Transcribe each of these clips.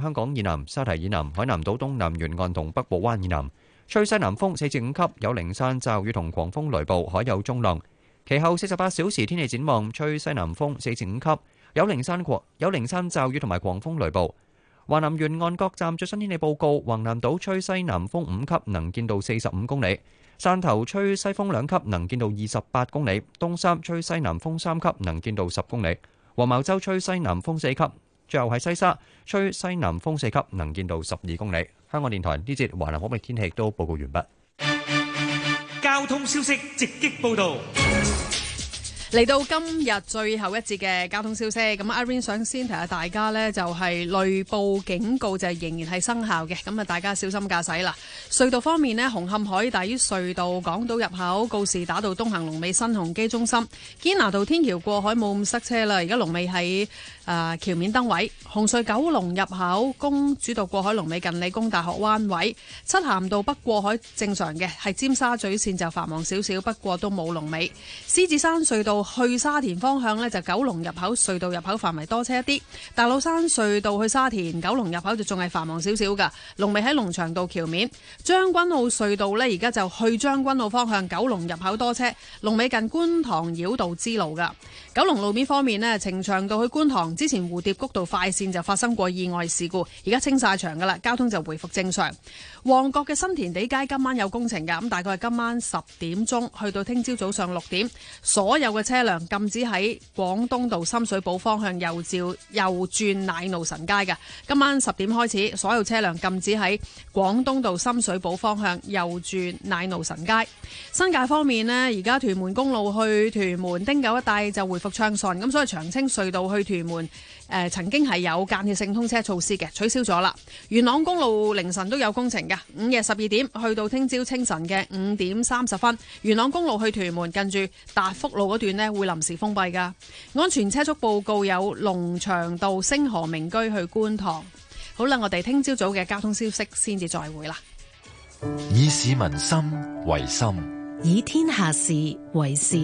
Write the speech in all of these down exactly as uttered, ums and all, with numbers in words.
香港以南、沙堤以南、海南島東南沿岸同北部灣以南。吹西南風四至五級，有零散驟雨同狂風雷暴，海有中浪。其後四十八小時天氣展望，吹西南風四至五級，有零散狂有零散驟雨同埋狂風雷暴。華南沿岸各站最新天氣報告：橫瀾島吹西南風五級，能見度四十五公里；汕頭吹西風兩級，能見度二十八公里；東沙吹西南風三級，能見度十公里；黃茅洲吹西南風四級。最後係西沙吹西南風四級，能見度十二公里。香港電台呢節華南海域天氣都報告完畢。 交通消息直擊報導。 嚟到今日最後一節嘅交通消息，咁阿 Irene 想先提下大家呢，就係雷暴警告就仍然係生效嘅，咁啊大家小心駕駛啦。隧道方面呢，紅磡海底隧道港島入口告士打道東行龍尾新鴻基中心，堅拿道天橋過海冇咁塞車啦，而家龍尾喺誒橋面燈位。紅隧九龍入口公主道過海龍尾近理工大學灣位，漆咸道北過海正常嘅，係尖沙咀線就繁忙少少，不過都冇龍尾。獅子山隧道去沙田方向呢，就九龍入口隧道入口範圍多車一啲，大老山隧道去沙田九龍入口就仲係繁忙少少噶，龍尾喺龍翔道橋面。將軍澳隧道呢，而家就去將軍澳方向九龍入口多車，龍尾近觀塘繞道支路噶。九龍路面方面呢，呈祥道去觀塘之前蝴蝶谷道快線就發生過意外事故，而家清晒場噶啦，交通就回復正常。旺角嘅新田地街今晚有工程噶，咁大概係今晚十點鐘去到聽朝早上六點，所有嘅車輛禁止喺廣東道深水埗方向右照右轉奶路臣街嘅。今晚十點開始，所有車輛禁止喺廣東道深水埗方向右轉奶路臣街。新界方面呢，而家屯門公路去屯門汀九一帶就回復暢順，咁所以長青隧道去屯門誒、呃、曾經係有間歇性通車措施嘅，取消咗啦。元朗公路凌晨都有工程嘅，午夜十二點去到聽朝清晨嘅五點三十分，元朗公路去屯門近住達福路嗰段呢會臨時封閉噶。安全車速報告有龍翔道星河名居去觀塘。好啦，我哋聽朝早嘅交通消息先至再會啦。 以市民心為心， 以天下事為事。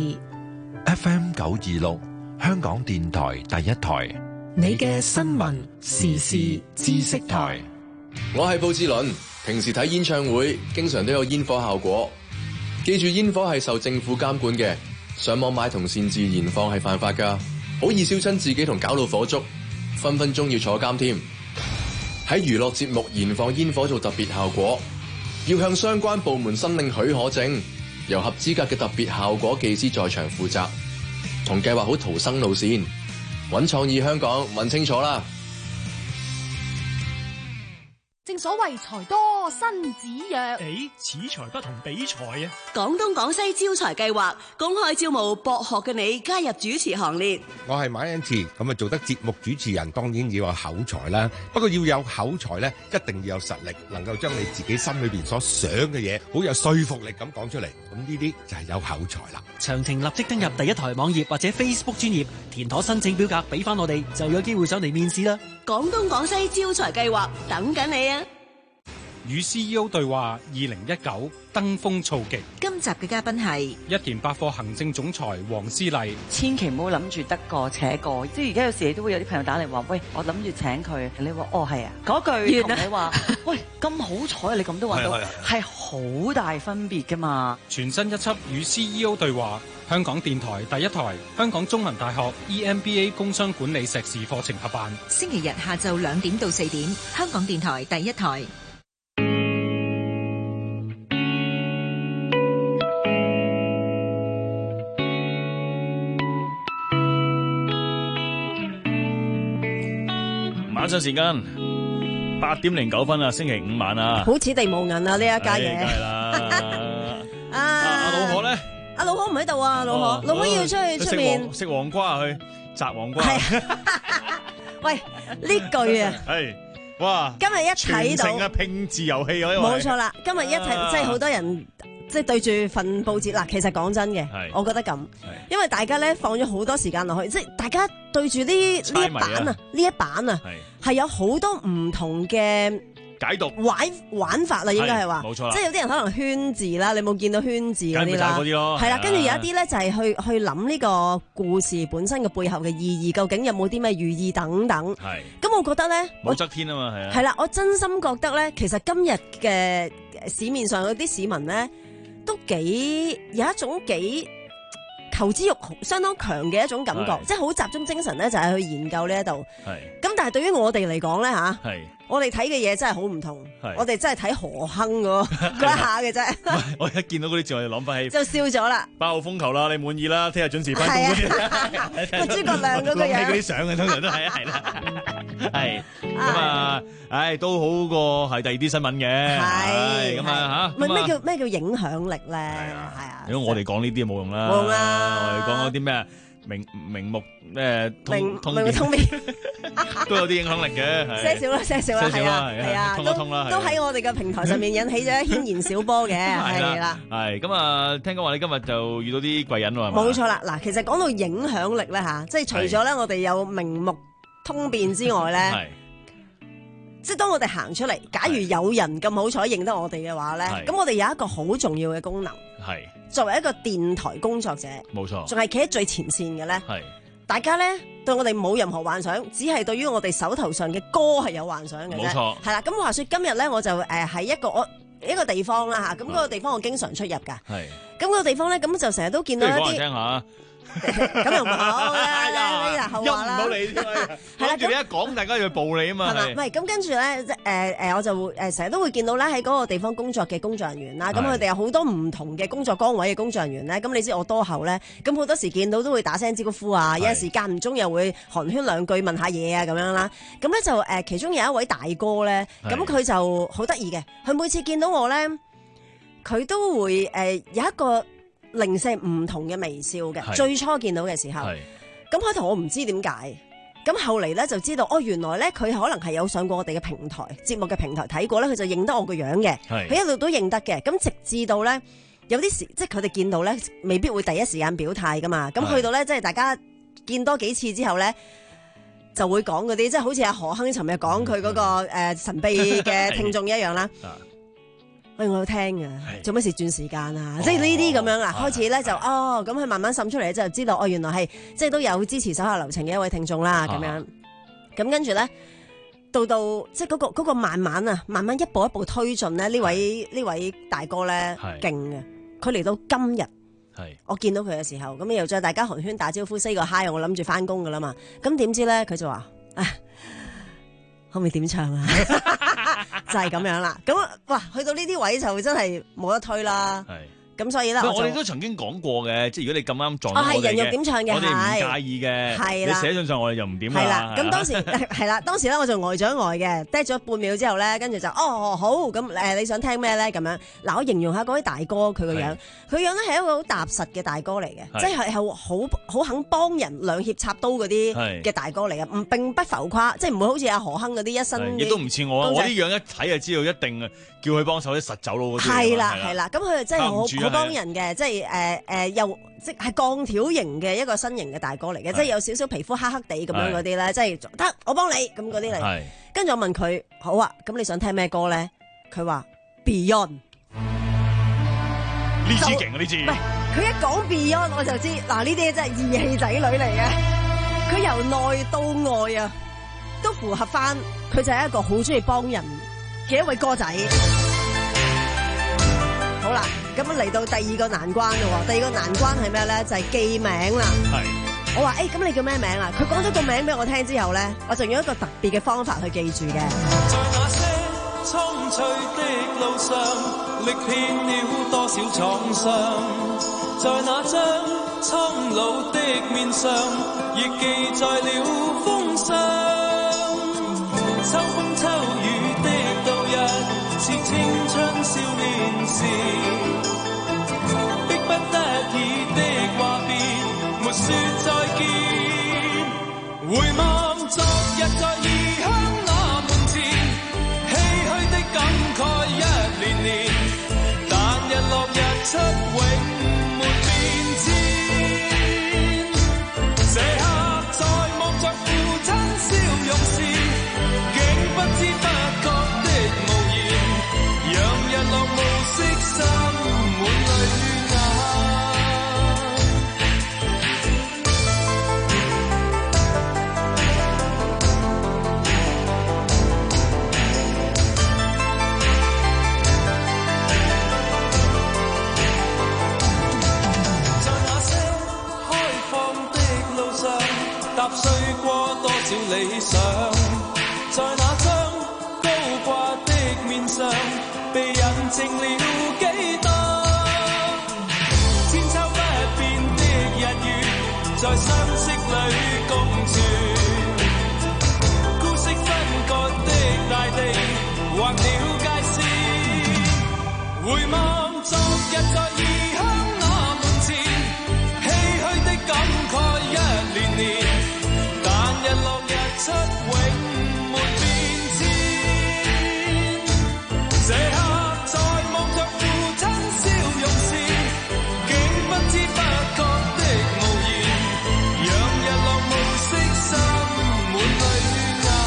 F M 九二六香港電台第一台， 你嘅新聞時事知識台。 我係布志倫，平時睇演唱會經常都有煙火效果，記住煙火係受政府監管嘅，上網買同擅自燃放係犯法噶，好易燒親自己同搞到火燭，分分鐘要坐監添。喺娛樂節目燃放煙火做特別效果，要向相關部門申領許可證，由合資格嘅特別效果技師在場負責，同計劃好逃生路線，搵創意香港問清楚啦。 正所謂財多身子弱， 誒，此財不同彼財啊！ 廣東廣西招財計劃公開招募博學嘅你加入主持行列。 我係馬恩賜，咁啊做得節目主持人，當然要有口才啦。不過要有口才咧，一定要有實力，能夠將你自己心裏邊所想嘅嘢，好有說服力咁講出嚟。咁呢啲就係有口才啦。 詳情立即登入第一台網頁或者 Facebook 專頁，填妥申請表格俾翻我哋，就有機會上嚟面試啦。 廣東廣西招財計劃等緊你啊！ 與 C E O 對話二零一九登峰造極。 今集嘅嘉賓係一田百貨行政總裁黃思麗。 千祈唔好諗住得過且過，即係而家有時你都會有啲朋友打嚟話，喂，我諗住請佢，你話哦係啊，嗰句同你話，喂咁好彩你咁都揾到，係好大分別噶嘛。 全新一輯與 C E O 對話，香港電台第一台，香港中文大學 E M B A 工商管理碩士課程合辦。 星期日下晝兩點到四點，香港電台第一台。 晚上時間八點零九分啊，星期五晚啊， 好此地無銀啊呢一家嘢。 梗係啦。啊阿老何咧？ 阿老何唔喺度啊，老何，老何要出去出面食黃瓜去摘黃瓜。 喂，呢句啊， 係哇， 今日一睇到全城嘅拼字遊戲啊， 冇錯啦，今日一睇即係好多人。即係對住份報紙嗱，其實講真嘅，我覺得咁，因為大家咧放咗好多時間落去，即係大家對住呢呢一版啊，呢一版啊，係有好多唔同嘅解讀玩玩法啦，應該係話， 冇錯啦。 即係有啲人可能圈字啦，你冇見到圈字嗰啲啦， 嗰啲咯， 係啦。跟住有一啲咧就係去去諗呢個故事本身嘅背後嘅意義，究竟有冇啲咩寓意等等。 係。 咁我覺得咧， 武則天啊嘛，係啊。 係啦，我真心覺得咧，其實今日嘅市面上嗰啲市民咧，都幾有一種幾求知欲相當強嘅一種感覺，即係好集中精神咧，就係去研究呢一度。係。咁但係對於我哋嚟講咧嚇，我哋睇嘅嘢真係好唔同。我哋真係睇何亨嗰嗰一下嘅啫。 我一見到嗰啲字，我就諗翻起就笑咗啦。 八號風球啦，你滿意啦？聽日準時翻工嗰啲。 個諸葛亮嗰個樣。 諗起嗰啲相嘅，通常都係啊，係啦。係咁啊，唉，都好過係第二啲新聞嘅。係咁啊嚇。 咩叫咩叫影響力咧？係啊。 如果我哋講呢啲冇用啦。 冇用啦。 我哋講嗰啲咩？明明目咩通通明通便都有啲影響力嘅， 些少啦，些少啦，係啊，係啊， 通一通啦， 都喺我哋嘅平台上面引起咗軒然小波嘅，係啦， 係咁啊！聽講話你今日就遇到啲貴人喎，係嘛？ 冇錯啦，嗱，其實講到影響力咧嚇，即係除咗咧我哋有明目通便之外咧，即係當我哋行出嚟，假如有人咁好彩認得我哋嘅話咧，咁我哋有一個好重要嘅功能，係。作為一個電台工作者，冇錯，仲係企喺最前線嘅咧。係大家咧對我哋冇任何幻想，只係對於我哋手頭上嘅歌係有幻想嘅啫。冇錯，係啦。咁話說今日咧，我就誒喺一個我一個地方啦嚇。咁嗰個地方我經常出入㗎。係。咁嗰個地方咧，咁就成日都見到一啲。講嚟聽下。咁又唔好啦，呢嗱後話啦。 唔好理添啊！係啦，你一講，大家要暴你啊嘛。係嘛？ 唔係咁跟住咧，誒誒，我就會誒成日都會見到咧喺嗰個地方工作嘅工作人員啦。咁佢哋有好多唔同嘅工作崗位嘅工作人員咧。咁你知我多口咧，咁好多時見到都會打聲招呼啊。有陣時間唔中又會寒暄兩句問下嘢啊咁樣啦。咁咧就誒其中有一位大哥咧，咁佢就好得意嘅。佢每次見到我咧，佢都會誒有一個零舍唔同嘅微笑嘅，最初見到嘅時候，咁開頭我唔知點解，咁後嚟咧就知道，哦原來咧佢可能係有上過我哋嘅平台節目嘅平台睇過咧，佢就認得我個樣嘅，佢一路都認得嘅，咁直至到咧有啲時，即係佢哋見到咧，未必會第一時間表態噶嘛，咁去到咧即係大家見多幾次之後咧，就會講嗰啲，即係好似阿何亨尋日講佢嗰個誒神秘嘅聽眾一樣啦。喂，我有聽嘅，做乜事轉時間啊？哦、即係呢啲咁樣啦，開始咧就哦，咁佢慢慢滲出嚟就知道，哦，原來係即係都有支持手下留情嘅一位聽眾啦，咁樣。咁跟住咧，到到即係、嗰、嗰個嗰、嗰個慢慢啊，慢慢一步一步推進咧，呢位呢位大哥咧勁嘅，佢嚟到今日，我見到佢嘅時候，咁又再大家寒暄打招呼 say 個 hi，我諗住翻工噶啦嘛，咁點知咧佢就話，啊，可唔可以點唱啊？就係咁樣啦，咁哇，去到呢啲位就真係冇得推啦。咁所以咧， 我哋都曾經講過嘅，即係如果你咁啱撞到我哋嘅， 係人肉點唱嘅， 我哋唔介意嘅。係啦，你寫信上我哋就唔點啦。係啦， 咁當時係啦，當時咧我就呆咗一呆嘅，呆咗半秒之後咧，跟住就哦好，咁誒你想聽咩咧？咁樣嗱，我形容下嗰位大哥佢個樣，佢樣咧係一個好踏實嘅大哥嚟嘅，即係係好好肯幫人兩肋插刀嗰啲嘅大哥嚟嘅，唔並不浮誇，即係唔會好似阿何亨嗰啲一身。 亦都唔似我，我啲樣一睇就知道一定叫佢幫手啲實走佬嗰啲。 係啦係啦，咁佢就真係好好幫人嘅，即係誒誒又即係鋼條型嘅一個身形嘅大哥嚟嘅，即係有少少皮膚黑黑地咁樣嗰啲咧，即係得我幫你咁嗰啲嚟。跟住我問佢好啊，咁你想聽咩歌咧？佢話 Beyond 呢支勁啊呢支。 喂，佢一講 Beyond 我就知嗱，呢啲真係義氣仔女嚟嘅。佢由內到外啊，都符合翻佢就係一個好中意幫人嘅一位歌仔。好啦，咁嚟到第二個難關咯。第二個難關係咩咧？就係、是、記名啦。係。我話誒，咁、欸、你叫咩名啊？佢講咗個名俾我聽之後咧，我就用一個特別嘅方法去記住嘅。在那些蒼翠的路上，歷遍了多少創傷，在那張蒼老的面上，亦記載了風霜。秋風秋雨的度日，是青春少年時，迫不得已的話別，沒說再見。回望昨日在異鄉那門前，唏噓的感慨一年年，但日落日出永沒變遷。這刻在望着父親笑容時，竟不知不覺的無面上被印證了幾多，千秋不變的日月在相識裏共存，孤息分割的大地劃了界線，回望昨日在異鄉那門前，唏噓的感慨一年年，但日落日出永沒變遷，這刻在望着父親笑容時，竟不知不覺的無言，讓日落暮色滲滿淚眼。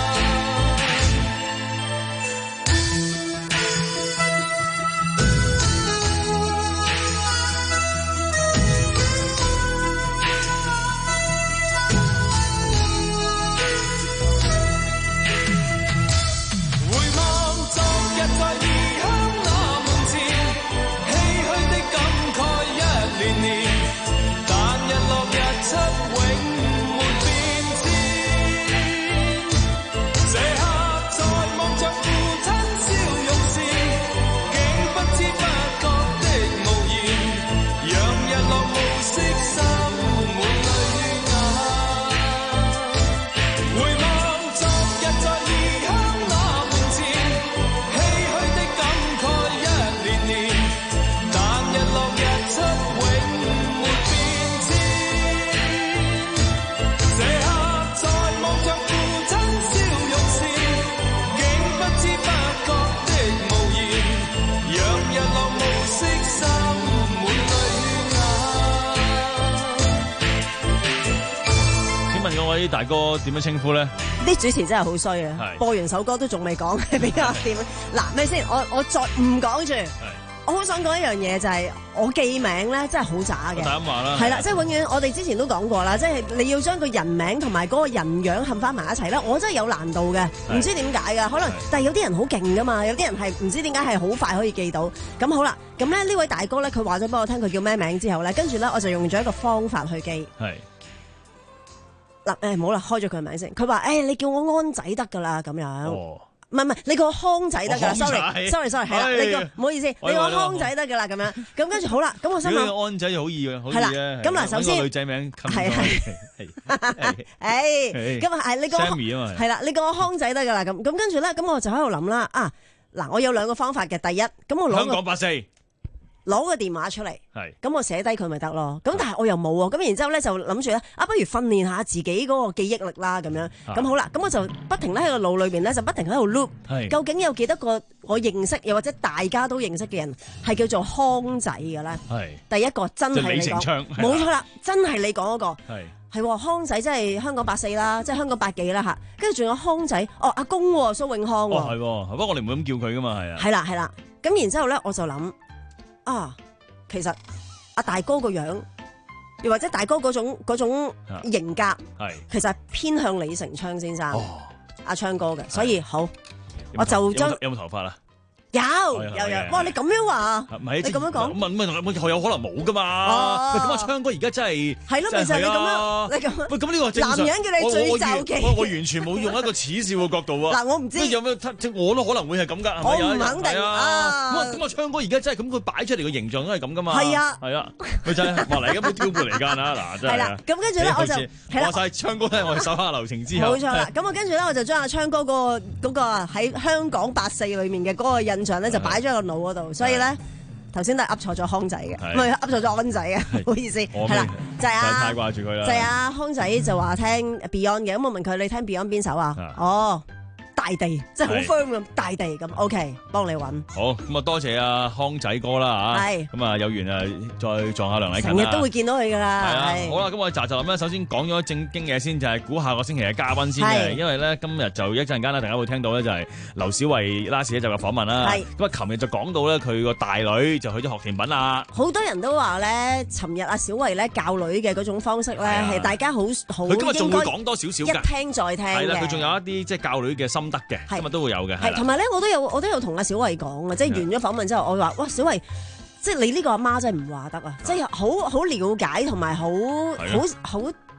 回望昨日在異鄉那門前，唏噓的感慨一年年，但日落日出永沒變遷，這刻在望着父親笑容時，竟不知不覺的無言，讓日落暮色滲滿淚眼。回望昨日在異鄉那門前，唏噓的感慨一年年，但日落日出永沒變遷，這刻在望着父親笑容時，竟不知不覺的無言，讓日落暮色滲滿淚眼。 請問各位大哥點樣稱呼咧？ 啲主持真係好衰啊！ 係播完首歌都仲未講，比較點？嗱，咩先？我我再唔講住。我好想講一樣嘢，就係我記名咧，真係好渣嘅。 大咁話啦， 係啦，即係永遠我哋之前都講過啦，即係你要將個人名同埋嗰個人樣冚翻埋一齊咧，我真係有難度嘅，唔知點解㗎。可能，但係有啲人好勁噶嘛，有啲人係唔知點解係好快可以記到。咁好啦，咁咧呢位大哥咧，佢話咗俾我聽佢叫咩名之後咧，跟住咧我就用咗一個方法去記。 係嗱，誒唔好啦，開咗佢名先。佢話誒，你叫我安仔得㗎啦，咁樣。 哦唔係唔係，你個康仔得㗎啦哦康仔 ，sorry sorry sorry，係啦， 哎你個唔好意思，你個康仔得㗎啦，咁樣，咁跟住好啦，咁我心如諗， 果安仔就好易嘅，好易係啦嘅。 咁嗱首先揾個女仔名冚係係誒，咁啊係你個 Sammy 啊嘛係啦，你個康仔得㗎啦，咁咁跟住咧，咁我就喺度諗啦，啊嗱，我有兩個方法嘅，第一，咁我攞個香港八四攞個電話出嚟， 係咁我寫低佢咪得咯。咁但係我又冇喎，咁然之後咧就諗住咧，啊不如訓練下自己嗰個記憶力啦，咁樣。咁好啦，咁我就不停咧喺個腦裏邊咧就不停喺度 loop，究竟有幾多個我認識，又或者大家都認識嘅人係叫做康仔嘅咧？ 係第一個真係你講，冇錯啦，真係你講嗰個。 係係喎，康仔即係香港八四啦，即係香港八幾啦嚇，跟住仲有康仔，哦阿公喎，蘇永康喎。 哦係喎，不過我哋唔會咁叫佢噶嘛，係啊。 係啦係啦，咁然之後咧我就諗。啊，其實阿大哥個樣，又或者大哥嗰種嗰種型格， 係其實係偏向李成昌先生， 哦， 阿昌哥嘅，所以好，我就將有冇頭髮啊？ 有有有，哇！你咁樣話，你咁樣講， 唔係唔係，我有可能冇噶嘛。喂，咁阿昌哥而家真係係咯，咪就係你咁樣，你咁。 喂，咁呢個正常。 男人叫你最就忌。 我我完全冇用一個恥笑嘅角度啊。 嗱，我唔知有咩，我都可能會係咁噶。 我唔肯定啊。 咁咁阿昌哥而家真係咁，佢擺出嚟嘅形象都係咁噶嘛。 係啊， 係啊，佢就係話嚟緊都挑撥離間啊！嗱，真係。 係啦，咁跟住咧我就係啦。 話曬昌哥咧，我哋手下留情之後。 冇錯啦，咁我跟住咧我就將阿昌哥嗰個嗰個喺香港八四裏面嘅嗰個印象咧就擺咗。腦嗰度，所以咧頭先都係噏錯咗康仔嘅，唔係噏錯咗安仔嘅，唔好意思，係啦，就係啊， 太掛住佢啦， 就係啊，康仔就話聽 Beyond 嘅，咁我問佢你聽 Beyond 邊首啊？哦。大地，即係好 firm 咁，大地咁 ，OK，幫你揾。 好，咁啊多謝阿康仔哥啦嚇， 係， 咁啊有緣啊再撞下梁禮勤啦。 成日都會見到佢噶啦。 係啊，好啦，咁我哋集集咁咧，首先講咗正經嘢先，就係估下個星期嘅嘉賓先嘅，因為咧今日就一陣間咧，大家會聽到咧就係劉小慧 last 一集嘅訪問啦。係，咁啊，琴日就講到咧佢個大女就去咗學甜品啦。 好多人都話咧，尋日阿小慧咧教女嘅嗰種方式咧，係大家好好應該。 佢今日仲會講多少少㗎， 一聽再聽嘅。 係啦，佢仲有一啲即係教女嘅心得嘅，今日都會。有嘅， 係同埋咧，我都有我都有同阿小慧講啊，即係完咗訪問之後，我話哇，小慧，即係你呢個阿媽真係唔話得啊，即係好好了解同埋好好好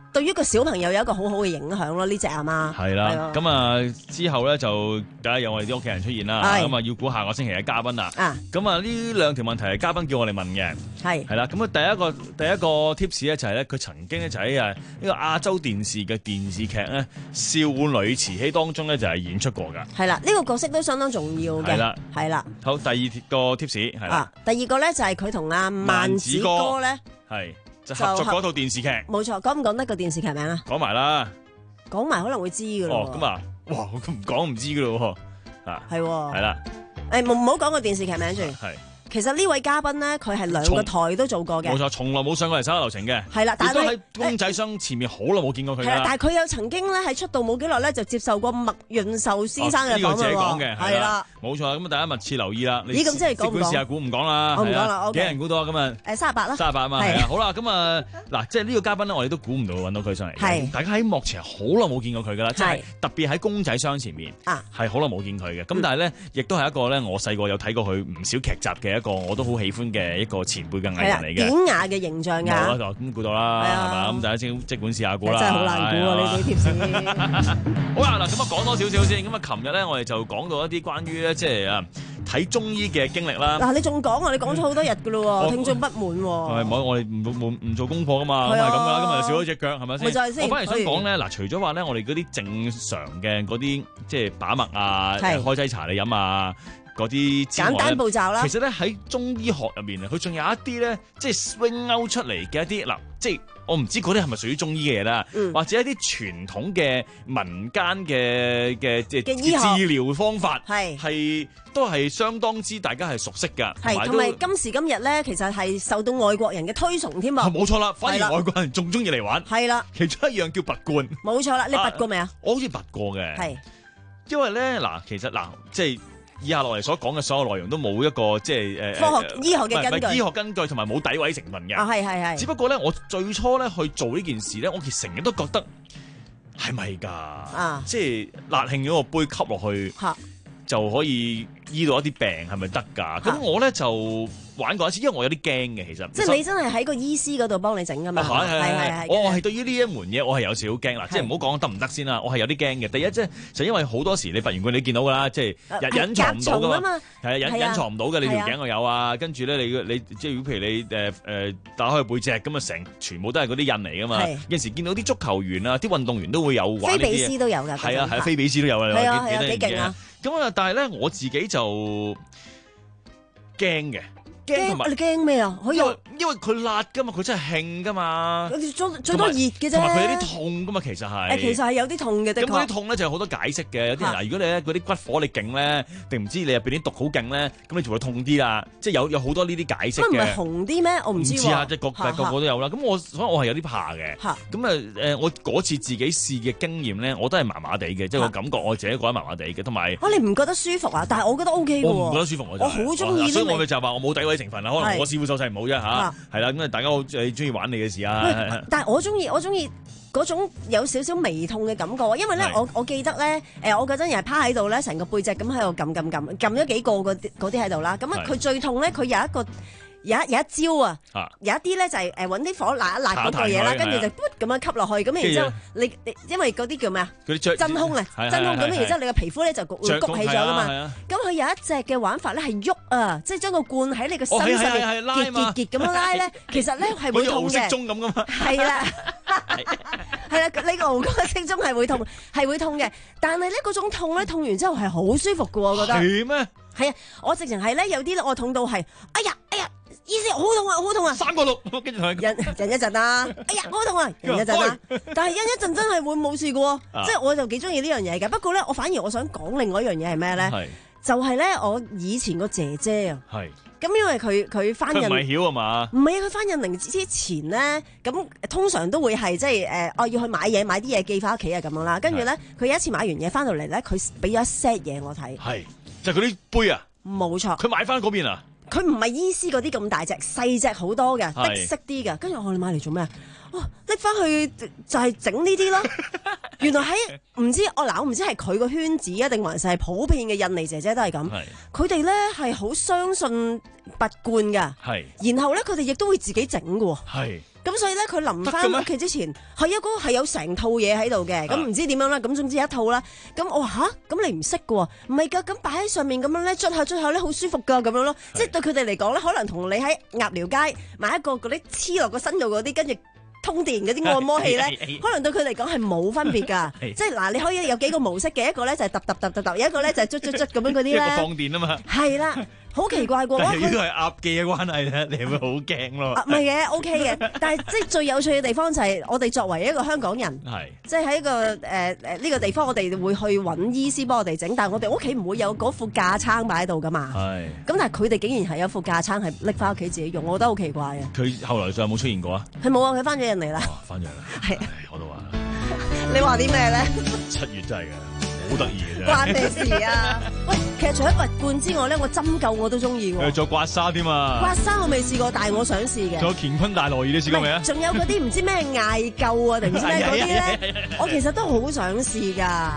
對於個小朋友有一個好好嘅影響咯。呢隻阿媽係啦，咁啊之後咧就梗係有我哋啲屋企人出現啦，咁啊要估下個星期嘅嘉賓啦。咁啊呢兩條問題係嘉賓叫我哋問嘅，係係啦。咁啊第一個第一個 tips 咧就係咧，佢曾經咧就喺啊呢個亞洲電視嘅電視劇咧《少女慈禧》當中咧就係演出過㗎。 係啦，呢個角色都相當重要嘅。係啦，係啦。 好，第二個 tips 係啦。 第二個咧就係佢同阿萬子哥咧係就合作嗰套電視劇。冇錯，講唔講得個電視劇名啊？ 講埋啦， 講埋可能會知㗎咯。 哦，咁啊，哇，咁唔講唔知㗎咯喎，啊，係喎，係啦。 誒，唔好講個電視劇名住。係。其實呢位嘉賓咧，佢係兩個台都做過嘅。冇錯，從來冇上過嚟手下留情嘅。 係啦，但係都喺公仔箱前面好耐冇見過佢啦。 係啦，但係佢有曾經咧喺出道冇幾耐咧，就接受過麥潤壽先生嘅訪問喎。呢個自己講嘅，係啦，冇錯。咁啊，大家密切留意啦。 咦，咁即係講唔講？ 即管試下估唔講啦。 我唔講啦， 幾人估到啊？咁啊， 誒，三十八啦。 三十八啊嘛，係啊。好啦，咁啊，嗱，即係呢個嘉賓咧，我哋都估唔到揾到佢上嚟。係。大家喺幕前好耐冇見過佢噶啦，即係特別喺公仔箱前面，係好耐冇見佢嘅。咁但係咧，亦都係一個咧，我細個有睇過佢唔少劇集嘅一個，我都好喜歡嘅一個前輩嘅藝人嚟嘅， 典雅嘅形象㗎。 好啦，咁估到啦，係嘛？咁大家即即管試下估啦。 真係好難估啊！呢啲貼士。 好啦，嗱，咁啊講多少少先。咁啊，琴日咧我哋就講到一啲關於咧，即係啊睇中醫嘅經歷啦。 嗱，你仲講啊？你講咗好多日㗎咯喎，聽眾不滿喎。 係冇，我哋唔唔唔做功課㗎嘛，咁係咁㗎啦。今日少咗隻腳，係咪先？ 咪就係先。 我反而想講咧，嗱，除咗話咧，我哋嗰啲正常嘅嗰啲即係把脈啊、開劑茶你飲啊。嗰啲簡單步驟啦， 其實咧喺中醫學入面啊，佢仲有一啲咧，即係 swing out 出嚟嘅一啲嗱，即係我唔知嗰啲係咪屬於中醫嘅嘢啦，嗯、或者一啲傳統嘅民間嘅嘅即係治療方法，係係都係相當之大家係熟悉㗎， 係同埋今時今日咧，其實係受到外國人嘅推崇添噃， 冇錯啦，反而外國人仲中意嚟玩， 係啦， 其中一樣叫拔罐， 冇錯啦，你拔過未啊？ 我好似拔過嘅，係因為咧嗱，其實嗱即係。以下落嚟所講嘅所有內容都冇一個即係誒科學醫學嘅根據， 醫學根據同埋冇詆毀成分嘅。 啊，係係係。 只不過咧，我最初咧去做呢件事咧，我其實成日都覺得係咪㗎？啊，即係辣興咗個杯吸落去，啊、就可以醫到一啲病，係咪得㗎？咁、啊、我咧就玩過一次，因為我有啲驚嘅，其實。即係你真係喺個醫師嗰度幫你整㗎嘛？ 係係係係。我係對於呢一門嘢，我係有少少驚啦。即係唔好講得唔得先啦，我係有啲驚嘅。第一即係就因為好多時你拔完罐你見到㗎啦，即係隱隱藏唔到㗎嘛。係啊，隱隱藏唔到嘅，你條頸又有啊。跟住咧，你你即係如果譬如你誒誒打開背脊咁啊，成全部都係嗰啲印嚟㗎嘛。有時見到啲足球員啊，啲運動員都會有玩呢啲嘢。 菲比斯都有㗎。 係啊係啊，菲比斯都有啊。 係啊係啊，幾勁啊！ 咁啊，但係咧我自己就驚嘅。 驚你驚咩啊？ 因為因為佢辣噶嘛，佢真係興噶嘛。 最最多熱嘅啫。 同埋佢有啲痛噶嘛，其實係。 誒，其實係有啲痛嘅。咁嗰啲痛咧就有好多解釋嘅。有啲人嗱，如果你咧嗰啲骨火你勁咧，定唔知你入邊啲毒好勁咧，咁你就會痛啲啦。即係有有好多呢啲解釋嘅。 唔係紅啲咩？我唔知。 唔知啊，即係個個個都有啦。咁我所以我係有啲怕嘅。咁啊誒，我嗰次自己試嘅經驗咧，我都係麻麻地嘅，即係個感覺我自己覺得麻麻地嘅，同埋。 啊，你唔覺得舒服啊？但係我覺得 O K 嘅喎。 我唔覺得舒服，我就。 我好中意。 所以我咪就話我冇詆毀成分啦，可能我師傅手勢唔好啫嚇，係啦，咁啊大家好誒中意玩你嘅事啊！ 但係我中意我中意嗰種有少少微痛嘅感覺啊，因為咧我我記得咧誒我嗰陣又係趴喺度咧，成個背脊咁喺度撳撳撳撳咗幾個嗰啲嗰啲喺度啦，咁啊佢最痛咧，佢有一個。有一有一招啊，有一啲咧就係誒揾啲火辣一辣嗰個嘢啦，跟住就噗咁樣吸落去，咁然之後你你因為嗰啲叫咩啊？真空啊，真空咁，然之後你個皮膚咧就會谷起咗噶嘛。咁佢有一隻嘅玩法咧係喐啊，即係將個罐喺你個身上面結結結咁樣拉咧，其實咧係會痛嘅。 鐘咁噶嘛？ 係啦，係啦，你個牛角色鐘係會痛，係會痛嘅。但係咧嗰種痛咧痛完之後係好舒服噶，我覺得。 係咩？ 係啊，我直情係咧有啲咧我痛到係，哎呀哎呀！醫師好痛啊，好痛啊！ 三個六，跟住佢忍忍一陣啦。哎呀，好痛啊！忍一陣啦。但係忍一陣真係會冇事嘅喎，即係我就幾中意呢樣嘢嘅。不過咧，我反而我想講另外一樣嘢係咩咧？就係咧，我以前個姐姐啊。係。咁因為佢佢翻印， 佢唔係曉啊嘛？ 唔係啊，佢翻印嚟之前咧，咁通常都會係即係誒，我要去買嘢，買啲嘢寄翻屋企啊咁樣啦。跟住咧，佢有一次買完嘢翻到嚟咧，佢俾咗一 set 嘢我睇。 係，就係嗰啲杯啊。 冇錯。 佢買翻嗰邊啊？ 佢唔係醫師嗰啲咁大隻，細隻好多嘅，的色啲嘅。跟住我哋買嚟做咩啊？哦，拎翻去就係整呢啲咯。原來喺唔知我嗱，我唔知係佢個圈子啊，定還是係普遍嘅印尼姐姐都係咁。佢哋咧係好相信拔罐㗎。係。然後咧，佢哋亦都會自己整㗎喎。係。 咁所以咧，佢臨翻屋企之前，係啊，嗰個係有成套嘢喺度嘅。咁唔知點樣啦，咁總之一套啦。咁我話吓，咁你唔識嘅喎？唔係㗎，咁擺喺上面咁樣咧，捽下捽下咧，好舒服㗎，咁樣咯。即係對佢哋嚟講咧，可能同你喺鴨寮街買一個嗰啲黐落個身度嗰啲，跟住通電嗰啲按摩器咧，可能對佢嚟講係冇分別㗎。即係嗱，你可以有幾個模式嘅，一個咧就係揼揼揼揼揼，有一個咧就係捽捽捽咁樣嗰啲咧。一個放電啊嘛。係啦。好奇怪喎！ 但係呢個係鴨記嘅關係咧，你會好驚咯。 唔係嘅 ，OK 嘅。但係即係最有趣嘅地方就係我哋作為一個香港人，即係喺一個誒誒呢個地方，我哋會去揾醫師幫我哋整，但係我哋屋企唔會有嗰副架撐擺喺度噶嘛。係。咁但係佢哋竟然係有副架撐係拎翻屋企自己用，我覺得好奇怪啊！ 佢後來仲有冇出現過啊？ 佢冇啊！佢翻咗人嚟啦。 翻咗嚟啦。 係。 我都話。 你話啲咩咧？ 七月真係嘅。好得意嘅啫， 關咩事啊？喂，其實除咗拔罐之外咧，我針灸我都中意喎。 誒，做刮痧添啊！ 刮痧我未試過，但係我想試嘅。 仲有乾坤大挪移，你試過未啊？ 仲有嗰啲唔知咩艾灸啊，定唔知咩嗰啲咧？我其實都好想試㗎。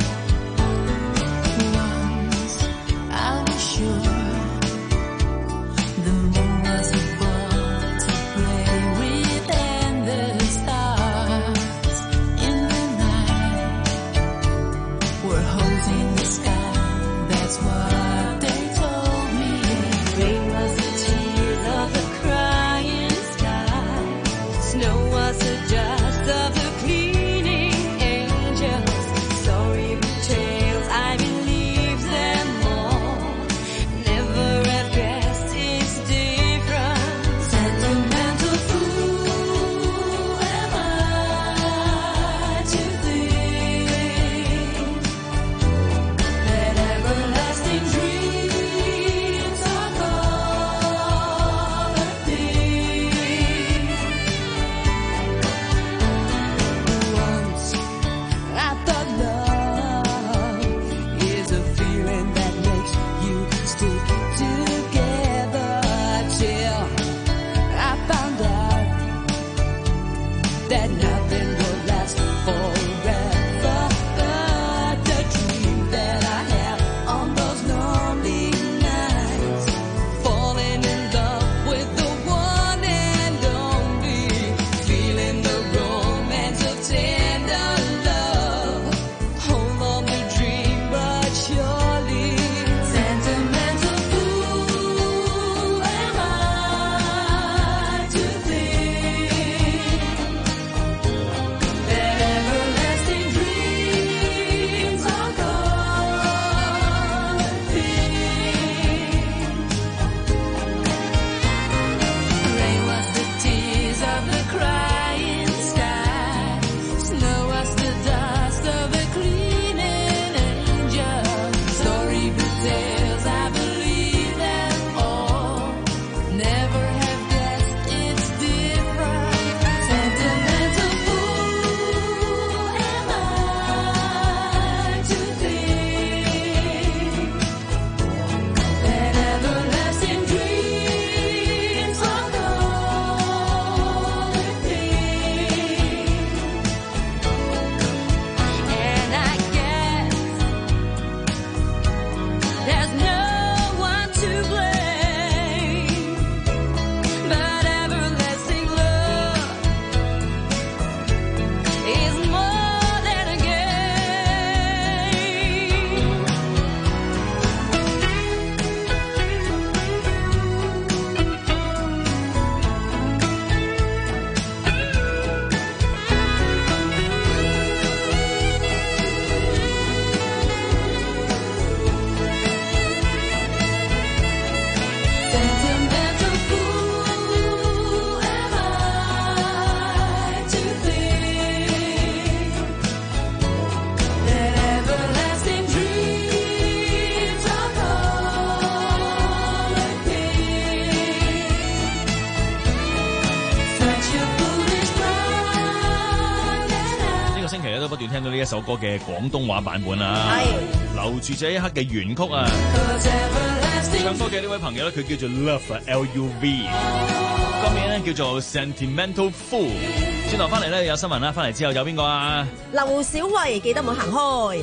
不斷聽到呢一首歌嘅廣東話版本啊，留住這一刻嘅原曲啊，唱歌嘅呢位朋友咧，佢叫做 Love L U V， 歌名咧叫做 Sentimental Fool。轉頭翻嚟咧有新聞啦，翻嚟之後有邊個啊？ 劉小慧，記得冇行開。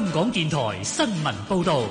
香港電台新聞報道。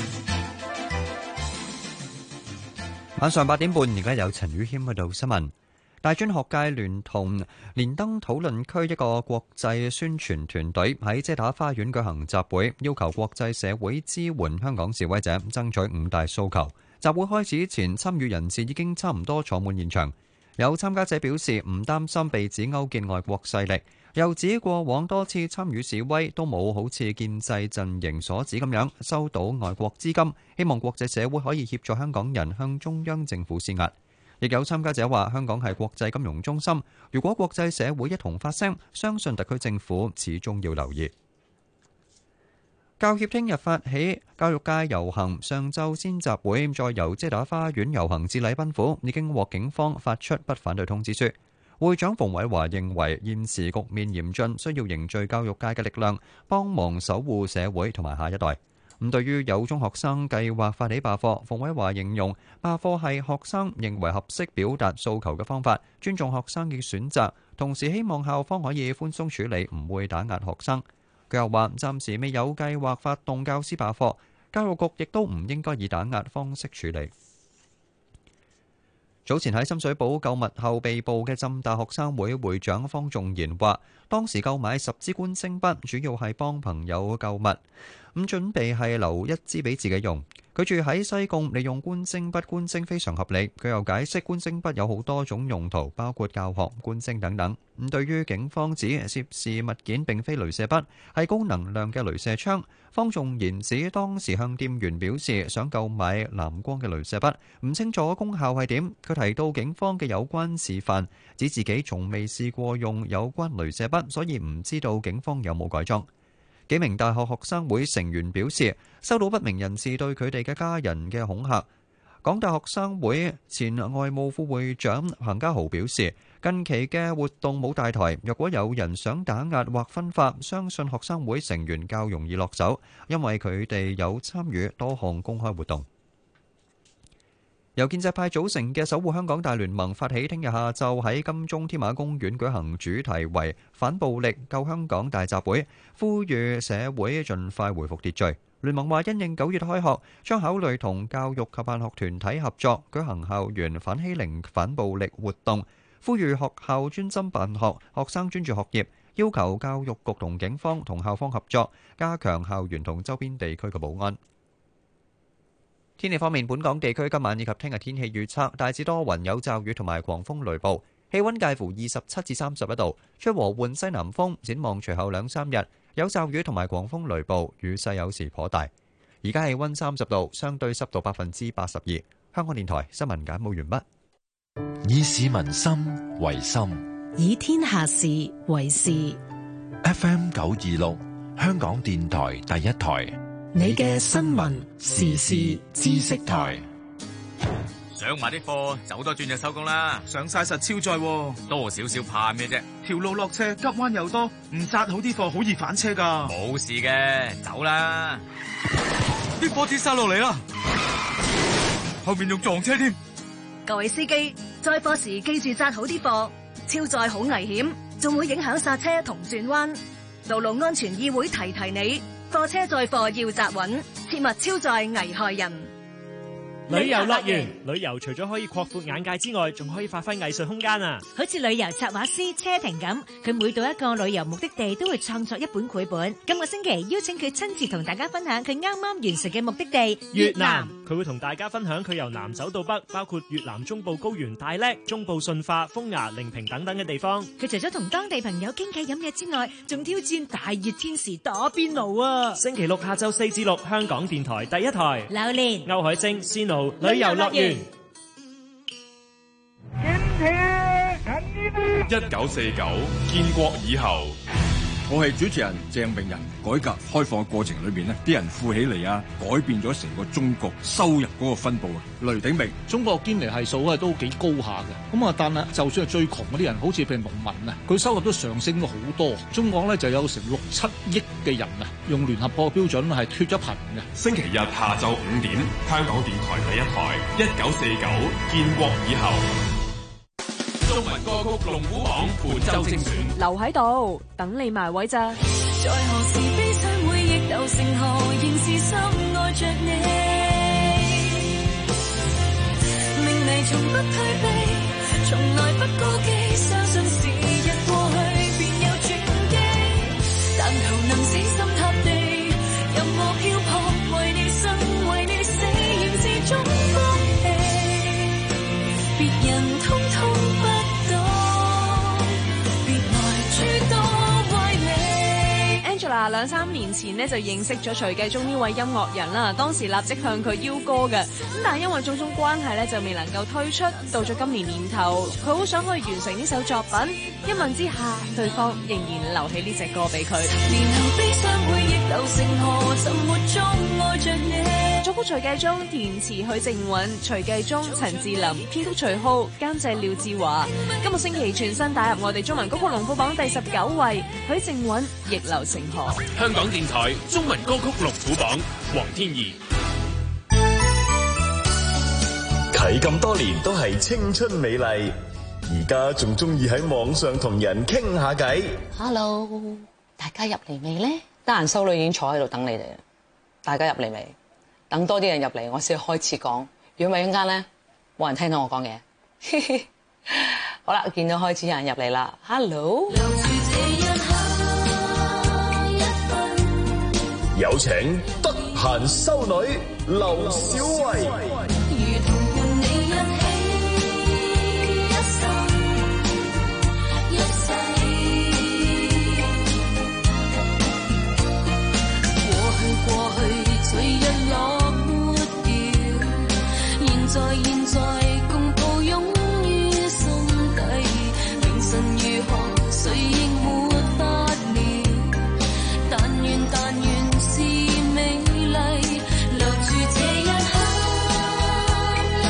晚上八點半，而家有陳宇謙喺度新聞。大專學界聯同連登討論區一個國際宣傳團隊喺遮打花園舉行集會，要求國際社會支援香港示威者，爭取五大訴求。集會開始前，參與人士已經差唔多坐滿現場。有參加者表示唔擔心被指勾結外國勢力，又指過往多次參與示威都冇好似建制陣營所指咁樣收到外國資金，希望國際社會可以協助香港人向中央政府施壓。亦有參加者話香港係國際金融中心，如果國際社會一同發聲，相信特區政府始終要留意。教協聽日發起教育界遊行，上晝先集會，再由遮打花園遊行至禮賓府，已經獲警方發出不反對通知書。會長馮偉華認為現時局面嚴峻，需要凝聚教育界嘅力量，幫忙守護社會同埋下一代。咁對於有中學生計劃發起罷課，馮偉華形容罷課係學生認為合適表達訴求嘅方法，尊重學生嘅選擇，同時希望校方可以寬鬆處理，唔會打壓學生。佢又話暫時未有計劃發動教師罷課，教育局亦都唔應該以打壓方式處理。早前喺深水埗購物後被捕嘅浸大學生會會長方仲賢話，當時購買十支觀星筆，主要係幫朋友購物，咁準備係留一支俾自己用。佢住喺西貢，利用觀星筆觀星非常合理。佢又解釋觀星筆有好多種用途，包括教學、觀星等等。咁對於警方指涉事物件並非鐳射筆，係高能量嘅鐳射槍，方仲賢指當時向店員表示想購買藍光嘅鐳射筆，唔清楚功效係點。佢提到警方嘅有關示範，指自己從未試過用有關鐳射筆，所以唔知道警方有冇改裝。幾名大學學生會成員表示，收到不明人士對佢哋嘅家人嘅恐嚇。港大學生會前外務副會長彭家豪表示，近期嘅活動冇大台，若果有人想打壓或分化，相信學生會成員較容易落手，因為佢哋有參與多項公開活動。由建制派組成嘅守護香港大聯盟發起，聽日下晝喺金鐘添馬公園舉行主題為反暴力救香港大集會，呼籲社會盡快回復秩序。聯盟話因應九月開學，將考慮同教育及辦學團體合作，舉行校園反欺凌反暴力活動，呼籲學校專心辦學，學生專注學業，要求教育局同警方同校方合作，加強校園同周邊地區嘅保安。天氣方面，本港地區今晚以及聽日天氣預測大致多雲有驟雨同埋狂風雷暴，氣溫介乎二十七至三十一度，吹和緩西南風。展望隨後兩三日有驟雨同埋狂風雷暴，雨勢有時頗大。而家氣溫三十度，相對濕度百分之八十二。香港電台新聞簡報完畢。 以市民心為心， 以天下事為事。 F M 九二六，香港電台第一台。 你嘅新聞時事知識台， 上埋啲貨，走多轉就收工啦。 上晒實超載， 多少少怕咩啫？ 條路落斜，急彎又多，唔紮好啲貨，好易反車噶。 冇事嘅，走啦。 啲貨跌晒落嚟啦，後面仲撞車添。 各位司機，載貨時記住紮好啲貨，超載好危險，仲會影響剎車同轉彎。道路安全議會提提你。貨車載貨要紮穩，切勿超載危害人。 旅遊樂園，旅遊除咗可以擴闊眼界之外，仲可以發揮藝術空間啊！ 好似旅遊策劃師車婷咁，佢每到一個旅遊目的地都會創作一本繪本。今個星期邀請佢親自同大家分享佢啱啱完成嘅目的地越南。佢會同大家分享佢由南走到北，包括越南中部高原大叻、中部順化、風牙、寧平等等嘅地方。 佢除咗同當地朋友傾偈飲嘢之外，仲挑戰大熱天時打邊爐啊！ 星期六下晝四至六，香港電台第一台。 榴蓮、 歐海星、Sino。旅遊樂園。 一九四九建國以後， 我係主持人鄭明仁。改革開放嘅過程裏邊呢，啲人富起嚟啊，改變咗成個中國收入嗰個分佈啊。雷鼎明， 中國堅尼係數咧都幾高下嘅，咁啊，但係就算係最窮嗰啲人，好似譬如農民啊，佢收入都上升咗好多。中國咧就有成六七億嘅人啊，用聯合國標準係脫咗貧嘅。 星期日下晝五點，香港電台第一台一九四九建國以後。中文歌曲龍虎榜本周精選， 留喺度等你埋位咋。 在何時悲傷回憶流成河，仍是深愛着你。命裡從不退避，從來不顧忌，相信時日過去便有轉機。但求能死心塌地，任我漂泊，為你生，為你死，仍是種福氣。別人通通不懂，別來諸多怪美。 Angela 兩三年前呢就認識咗徐繼忠呢位音樂人啦，當時立即向佢邀歌嘅，咁但係因為種種關係咧就未能夠推出。到咗今年年頭，佢好想去完成呢首作品，一問之下，對方仍然留起呢隻歌俾佢。 年後悲傷回憶流成河，沉沒中愛着你。 作曲徐繼忠，填詞許靖韻，徐繼忠、陳志霖，編曲徐浩，監製廖志華。今個星期全新打入我哋中文歌曲龍虎榜第十九位，許靖韻《逆流成河》。 香港電台中文歌曲龍虎榜，黃天怡。 睇咁多年都係青春美麗，而家仲中意喺網上同人傾下偈。 Hello， 大家入嚟未呢？得閒修女已經坐喺度等你哋啦。大家入嚟未？等多啲人入嚟，我先開始講。如果唔係一陣間咧，冇人聽到我講嘢。好啦，見到開始有人入嚟啦。Hello， 有請得閒修女劉小慧。 過去隨日落沒掉，現在現在共抱擁於心底，明晨如何誰亦沒法了，但願但願是美麗，留住這一刻一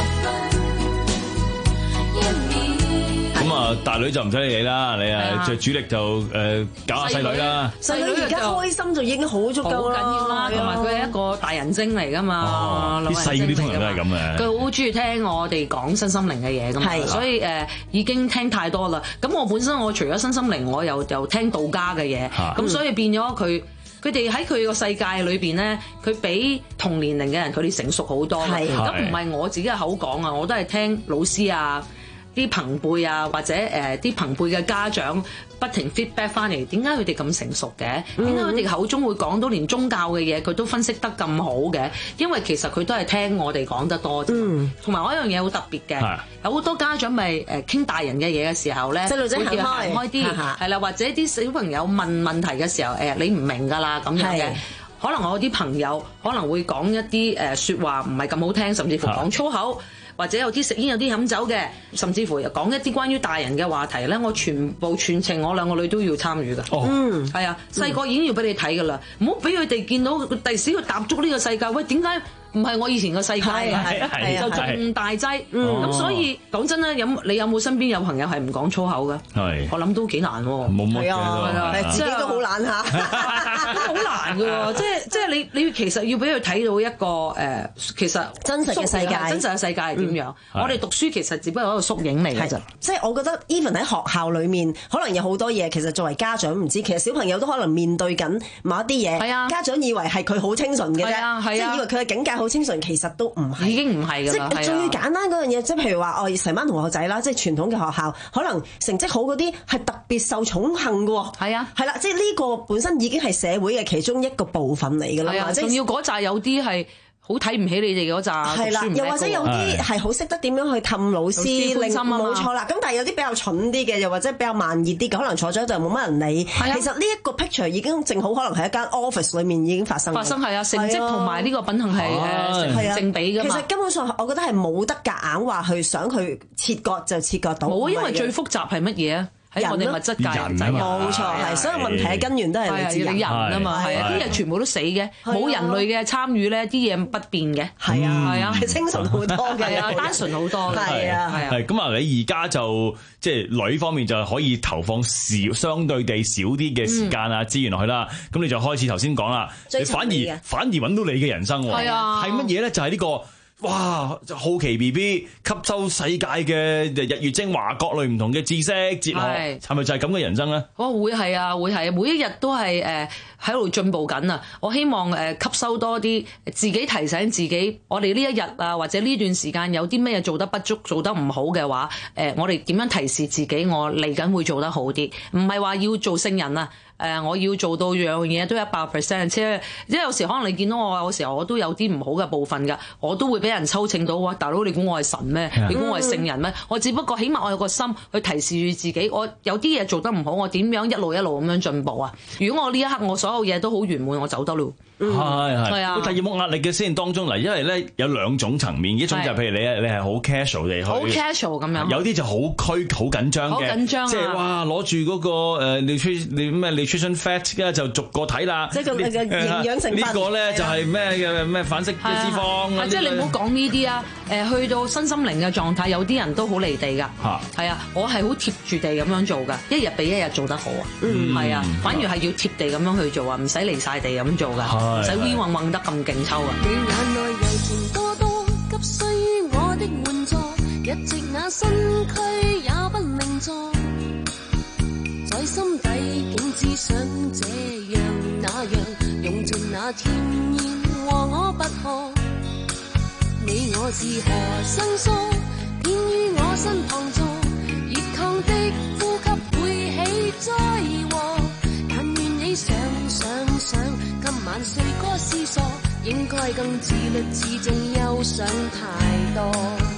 分一秒。 咁啊，大女就唔使理你啦，你啊最主力就誒搞下細女啦。 細女而家開心就已經好足夠啦， 好緊要啦，同埋佢係一個大人精嚟噶嘛， 啲細嗰啲通常都係咁嘅。 佢好中意聽我哋講身心靈嘅嘢噶嘛，所以誒已經聽太多啦。咁我本身我除咗身心靈，我又又聽道家嘅嘢，咁所以變咗佢佢哋喺佢個世界裏邊咧，佢比同年齡嘅人佢哋成熟好多。咁唔係我自己嘅口講啊，我都係聽老師啊。啲朋輩啊，或者誒啲朋輩嘅家長不停 feedback 翻嚟，點解佢哋咁成熟嘅？點解佢哋口中會講到連宗教嘅嘢佢都分析得咁好嘅？因為其實佢都係聽我哋講得多。嗯，同埋我一樣嘢好特別嘅，有好多家長咪誒傾大人嘅嘢嘅時候咧，細路仔行開行開啲，係啦，或者啲小朋友問問題嘅時候，誒你唔明㗎啦咁樣嘅。可能我啲朋友可能會講一啲誒説話唔係咁好聽，甚至乎講粗口。或者有啲食煙，有啲飲酒嘅，甚至乎又講一啲關於大人嘅話題咧，我全部全程我兩個女都要參與㗎。哦，嗯，係啊，細個已經要俾你睇㗎啦，唔好俾佢哋見到第時要踏足呢個世界。喂，點解唔係我以前個世界啊？就仲大劑。咁所以講真咧，有你有冇身邊有朋友係唔講粗口㗎？係，我諗都幾難喎。冇乜嘅， 自己都好懶下， 好難㗎喎。即係即係你你其實要俾佢睇到一個誒，其實真實嘅世界， 真實嘅世界係點樣？我哋讀書其實只不過係一個縮影嚟嘅啫。 即係我覺得 even 喺學校裏面，可能有好多嘢，其實作為家長唔知，其實小朋友都可能面對緊某一啲嘢。係啊，家長以為係佢好清純嘅啫，即係以為佢嘅境界好清純，其實都唔係，已經唔係㗎啦。即係最簡單嗰樣嘢，即係譬如話，我成班同學仔啦，即係傳統嘅學校，可能成績好嗰啲係特別受寵幸㗎喎。係啊，係啦，即係呢個本身已經係社會嘅其中一個部分嚟㗎啦嘛。 仲要嗰扎有啲係好睇唔起你哋嗰扎， 係啦，又或者有啲係好識得點樣去氹老師，令冇錯啦。咁但係有啲比較蠢啲嘅，又或者比較慢熱啲嘅，可能坐咗就冇乜人理。其實呢一個 picture 已經正好可能喺一間 office 裏面已經發生。發生係啊，成績同埋呢個品行係誒正比㗎嘛。其實根本上我覺得係冇得夾硬話去想去切割就切割到。冇，因為最複雜係乜嘢啊？喺我哋物質界，冇錯係，所有問題嘅根源都係嚟自人啊嘛，係啊，啲人全部都死嘅，冇人類嘅參與咧，啲嘢不變嘅，係啊，係啊，係清純好多嘅，係啊，單純好多嘅，係啊，係啊。係咁啊！你而家就即係女方面就可以投放少相對地少啲嘅時間啊資源落去啦。咁你就開始頭先講啦，你反而反而揾到你嘅人生喎，係啊，係乜嘢咧？就係呢個哇！好奇 B B 吸收世界嘅日月精華，各類唔同嘅知識哲學，係咪就係咁嘅人生咧？ 我會係啊，會係啊，每一日都係誒喺度進步緊啊！我希望誒吸收多啲，自己提醒自己，我哋呢一日啊，或者呢段時間有啲咩嘢做得不足、做得唔好嘅話，誒我哋點樣提示自己，我嚟緊會做得好啲，唔係話要做聖人啊！誒，我要做到樣嘢都一百 percent，即係即係有時可能你見到我有時候我都有啲唔好嘅部分㗎，我都會俾人抽秤到喎。大佬，你估我係神咩？你估我係聖人咩？我只不過起碼我有個心去提示住自己，我有啲嘢做得唔好，我點樣一路一路咁樣進步啊？如果我呢一刻我所有嘢都好圓滿，我走得咯。 係係係啊！ 但係有冇壓力嘅先當中嚟？因為咧有兩種層面，一種就係譬如你你係好 casual 地去， 好 casual 咁樣， 有啲就好拘好緊張嘅， 好緊張啊！ 即係哇攞住嗰個誒 nutrition 咩 nutrition fact 咧就逐個睇啦。 即係個個營養成分。 呢個咧就係咩嘅咩反式嘅脂肪。 即係你唔好講呢啲啊！誒去到身心靈嘅狀態，有啲人都好離地㗎。嚇係啊！我係好貼住地咁樣做㗎，一日比一日做得好啊！嗯，係啊，反而係要貼地咁樣去做啊，唔使離晒地咁做㗎。唔使 V 混混得咁勁抽啊！ 你眼內柔情多多，急需於我的援助，日夕那身軀也不另坐，在心底竟只想這樣那樣，用盡那甜言和我不可，你我自何生疏，偏於我身旁坐，熱燙的呼吸會起災禍，但願你想想想。今晚睡歌思索，應該更自律自重，憂想太多。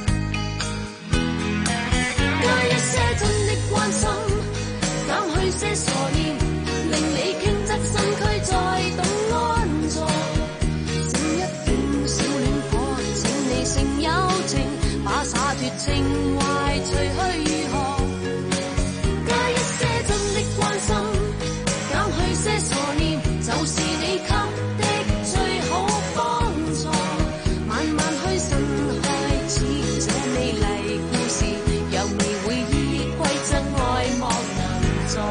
加一些真的關心，減去些傻念，令你傾側身軀再懂安坐。剩一點小戀火，請你成友情，把灑脱情懷除去如何？加一些真的關心，減去些傻念，就是你給的最好幫助，慢慢去神開始這美麗故事，又未會依規則愛莫能助。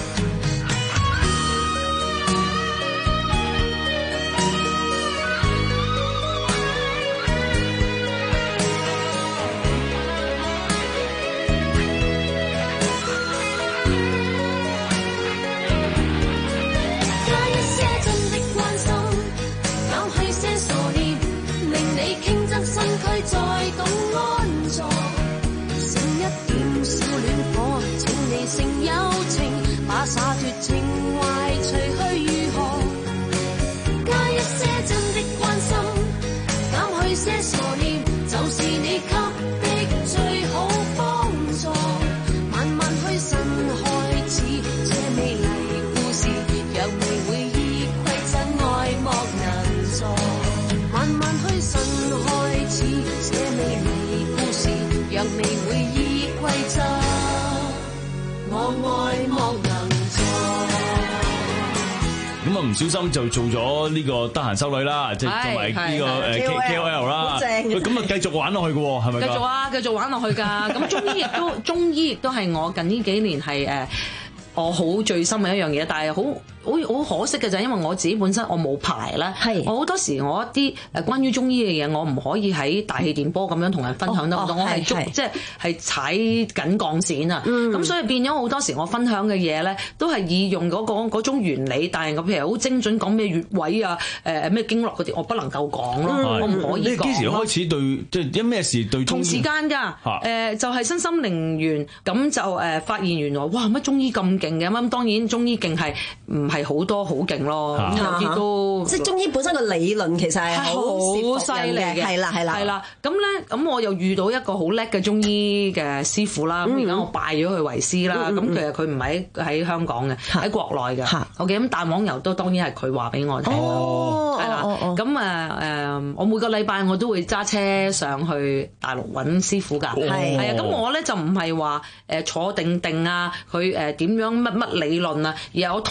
再懂安坐，剩一點小戀火，請你成友情，把灑脱情懷除去如何？加一些真的關心，減去些傻念，就是你給的最好幫助，慢慢去神開始這美麗故事，若未會依規則愛莫能助，慢慢去神開始這美麗故事，若未會依規則，我愛莫能助。 咁啊唔小心就做咗呢個得閒修女啦，即係作為呢個誒 K O L 啦。咁啊繼續玩落去嘅喎，係咪？繼續啊，繼續玩落去㗎。咁中醫亦都中醫亦都係我近呢幾年係誒我好醉心嘅一樣嘢，但係好好好可惜嘅就係因為我自己本身我冇牌啦，我好多時我一啲誒關於中醫嘅嘢，我唔可以喺大氣電波咁樣同人分享得到，我係捉即係係踩緊鋼線啊，咁、嗯、所以變咗好多時我分享嘅嘢咧，都係以用嗰、嗰個嗰種原理，但係我譬如好精準講咩穴位啊，誒咩經絡嗰啲，我不能夠講咯，嗯、我唔可以講。你幾時開始對即係因咩事對中醫？同時間㗎，誒、呃、就係、是、身心靈元咁就誒發現原來哇乜中醫咁勁嘅，咁當然中醫勁係唔係好多好勁咯，有啲都即係中醫本身個理論其實係好犀利嘅，係啦係啦係啦。 咁咧咁我又遇到一個好叻嘅中醫嘅師傅啦，咁而家我拜咗佢為師啦。咁、嗯、其實佢唔係喺香港嘅，喺國內嘅。OK，咁大網遊都當然係佢話俾我聽。哦，係啦。咁誒誒，我每個禮拜我都會揸車上去大陸揾師傅㗎。係係啊，咁我咧就唔係話誒坐定定啊，佢誒點樣乜乜理論啊，而係我通過佢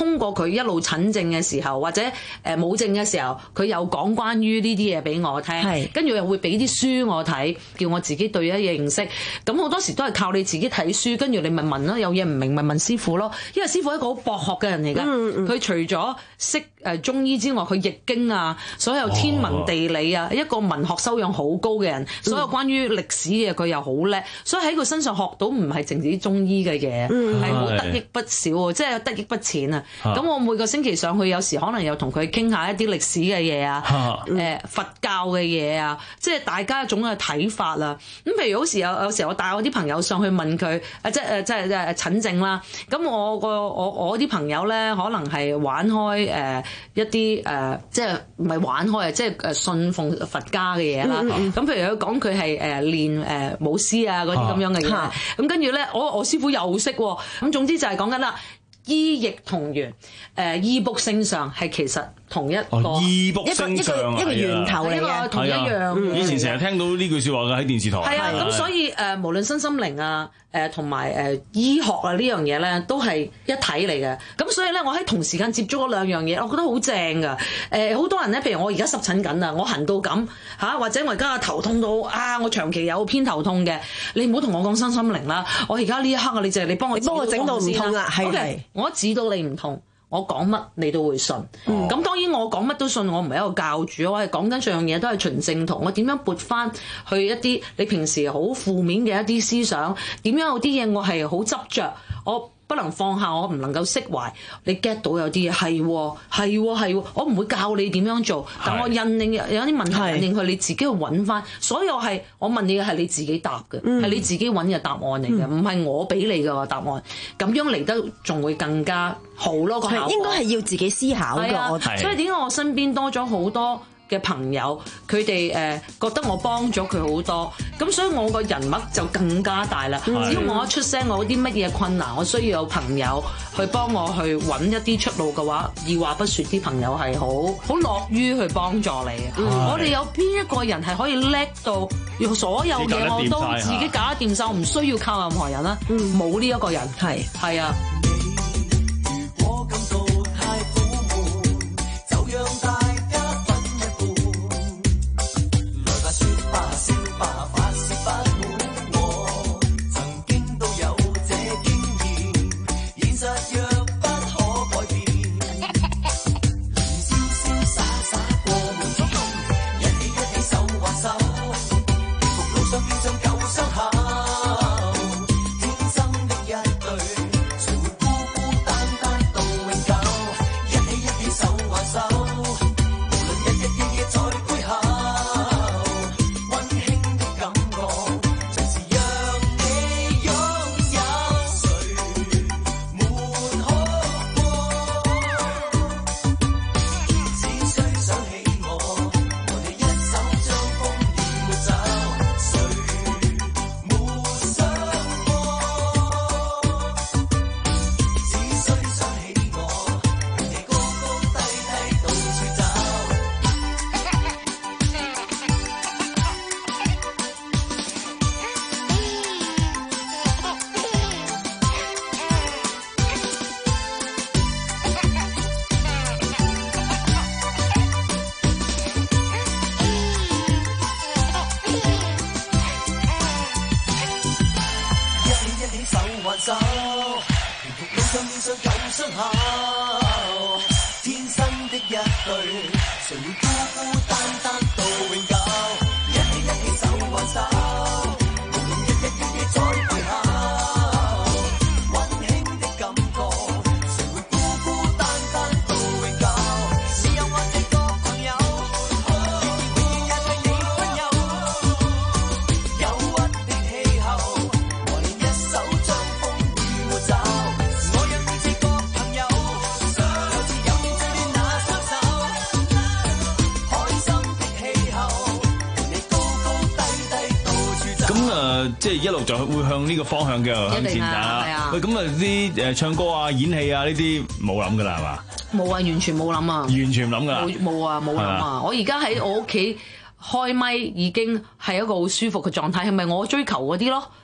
一路診症嘅時候，或者誒冇症嘅時候，佢又講關於呢啲嘢俾我聽，跟住又會俾啲書我睇，叫我自己對一嘢認識。咁好多時都係靠你自己睇書，跟住你咪問咯，有嘢唔明咪問師傅咯。因為師傅係一個好博學嘅人嚟㗎，佢、嗯嗯、除咗識誒中醫之外，佢易經啊，所有天文地理啊，哦、一個文學修養好高嘅人，所有關於歷史嘅佢又好叻，所以喺佢身上學到唔係淨止中醫嘅嘢，係好、嗯、得益不少喎，即係得益不淺啊！咁我每個星期上去，有時可能又同佢傾下一啲歷史嘅嘢啊，誒佛教嘅嘢啊，即係大家一種嘅睇法啦。咁譬如好時有有時我帶我啲朋友上去問佢，誒即係即係即係診症啦。咁我個我我啲朋友咧，可能係玩開誒、呃、一啲誒、呃，即係唔係玩開啊，即係誒信奉佛家嘅嘢啦。咁、嗯嗯、譬如佢講佢係誒練誒舞獅啊嗰啲咁樣嘅嘢，咁跟住咧，我我師傅又識喎。咁總之就係講緊啦，醫亦同源，誒、呃、醫卜星相係其實同一個、 哦、醫卜星相一個源頭嚟嘅，同一樣、嗯。以前成日聽到呢句説話嘅喺電視台。 係啊，咁所以誒、呃，無論身心靈啊，誒同埋誒醫學啊呢樣嘢咧，都係一體嚟嘅。咁所以咧，我喺同時間接觸嗰兩樣嘢，我覺得好正㗎。誒、呃，好多人咧，譬如我而家濕疹緊啊，我痕到咁嚇，或者我而家頭痛到啊，我長期有偏頭痛嘅，你唔好同我講身心靈啦。我而家呢一刻啊，你就係你幫我幫我整到唔痛啊，係係。我一指到你唔痛。我講乜你都會信，咁、嗯、當然我講乜都信，我唔係一個教主，我係講緊上樣嘢都係循正途。我點樣撥翻去一啲你平時好負面嘅一啲思想？點樣有啲嘢我係好執着，我不能放下，我唔能夠釋懷。你 get 到有啲嘢係喎係喎係喎，我唔會教你點樣做，但我引領有啲問題引領佢，你自己去揾翻。所有係我問你嘅係你自己答嘅，係、嗯、你自己揾嘅答案嚟嘅，唔、嗯、係我俾你嘅答案。咁樣嚟得仲會更加好咯，個效果應該係要自己思考嘅、啊。 所以點解我身邊多咗好多嘅朋友，佢哋誒覺得我幫咗佢好多，咁所以我個人脈就更加大啦。只要我一出聲，我有啲乜嘢困難，我需要有朋友去幫我去揾一啲出路嘅話，二話不說，啲朋友係好好樂於去幫助你嘅。我哋有邊一個人係可以叻到用所有嘢我都自己搞得掂晒，唔需要靠任何人啦？冇呢一個人，係係啊。 即係一路就會向呢個方向嘅向前㗎。喂，咁啊啲誒唱歌啊、演戲啊呢啲冇諗㗎啦，係嘛？ 冇啊，完全冇諗啊！ 完全唔諗㗎。 冇冇啊，冇諗啊！我而家喺我屋企開咪已經係一個好舒服嘅狀態，係咪我追求嗰啲咯？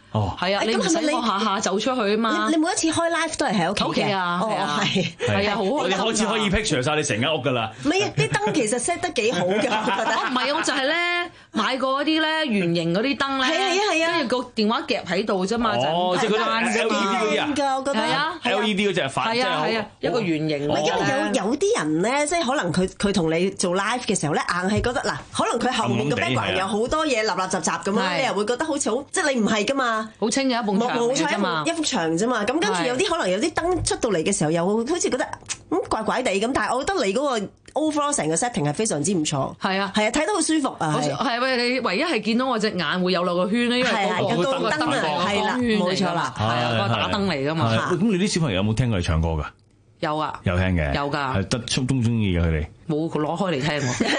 哦， 係啊，你唔使我下下走出去啊嘛。 你每一次開 live 都係喺屋企嘅。 屋企啊，係啊，係啊，好開心。 你開始可以 picture 曬你成間屋㗎啦。 唔係啊，啲燈其實 set 得幾好㗎，我覺得。 我唔係，我就係咧買過嗰啲咧圓形嗰啲燈咧， 係啊係啊， 跟住個電話夾喺度啫嘛，就哦，即係嗰啲 L E D 嗰啲啊， 我覺得係啊 ，L E D 嗰隻反， 係啊係啊，一個圓形。 因為有有啲人咧，即係可能佢佢同你做 live 嘅時候咧，硬係覺得嗱，可能佢後面個 background 有好多嘢立立雜雜咁樣，你又會覺得好似好，即係你唔係㗎嘛， 好清嘅一埲牆啫嘛， 一幅牆啫嘛。咁跟住有啲可能有啲燈出到嚟嘅時候，又好似覺得咁怪怪地咁。但係我覺得你嗰個 overall 成個 setting 係非常之唔錯。係啊，係啊，睇得好舒服啊。 係喂，你唯一係見到我隻眼會有兩個圈咧，因為嗰個燈啊，係啦，冇錯啦，係啊，個打燈嚟㗎嘛。 咁你啲小朋友有冇聽過你唱歌㗎？ 有啊， 有聽嘅， 有㗎， 係得中中中意嘅佢哋。 冇攞開嚟聽喎。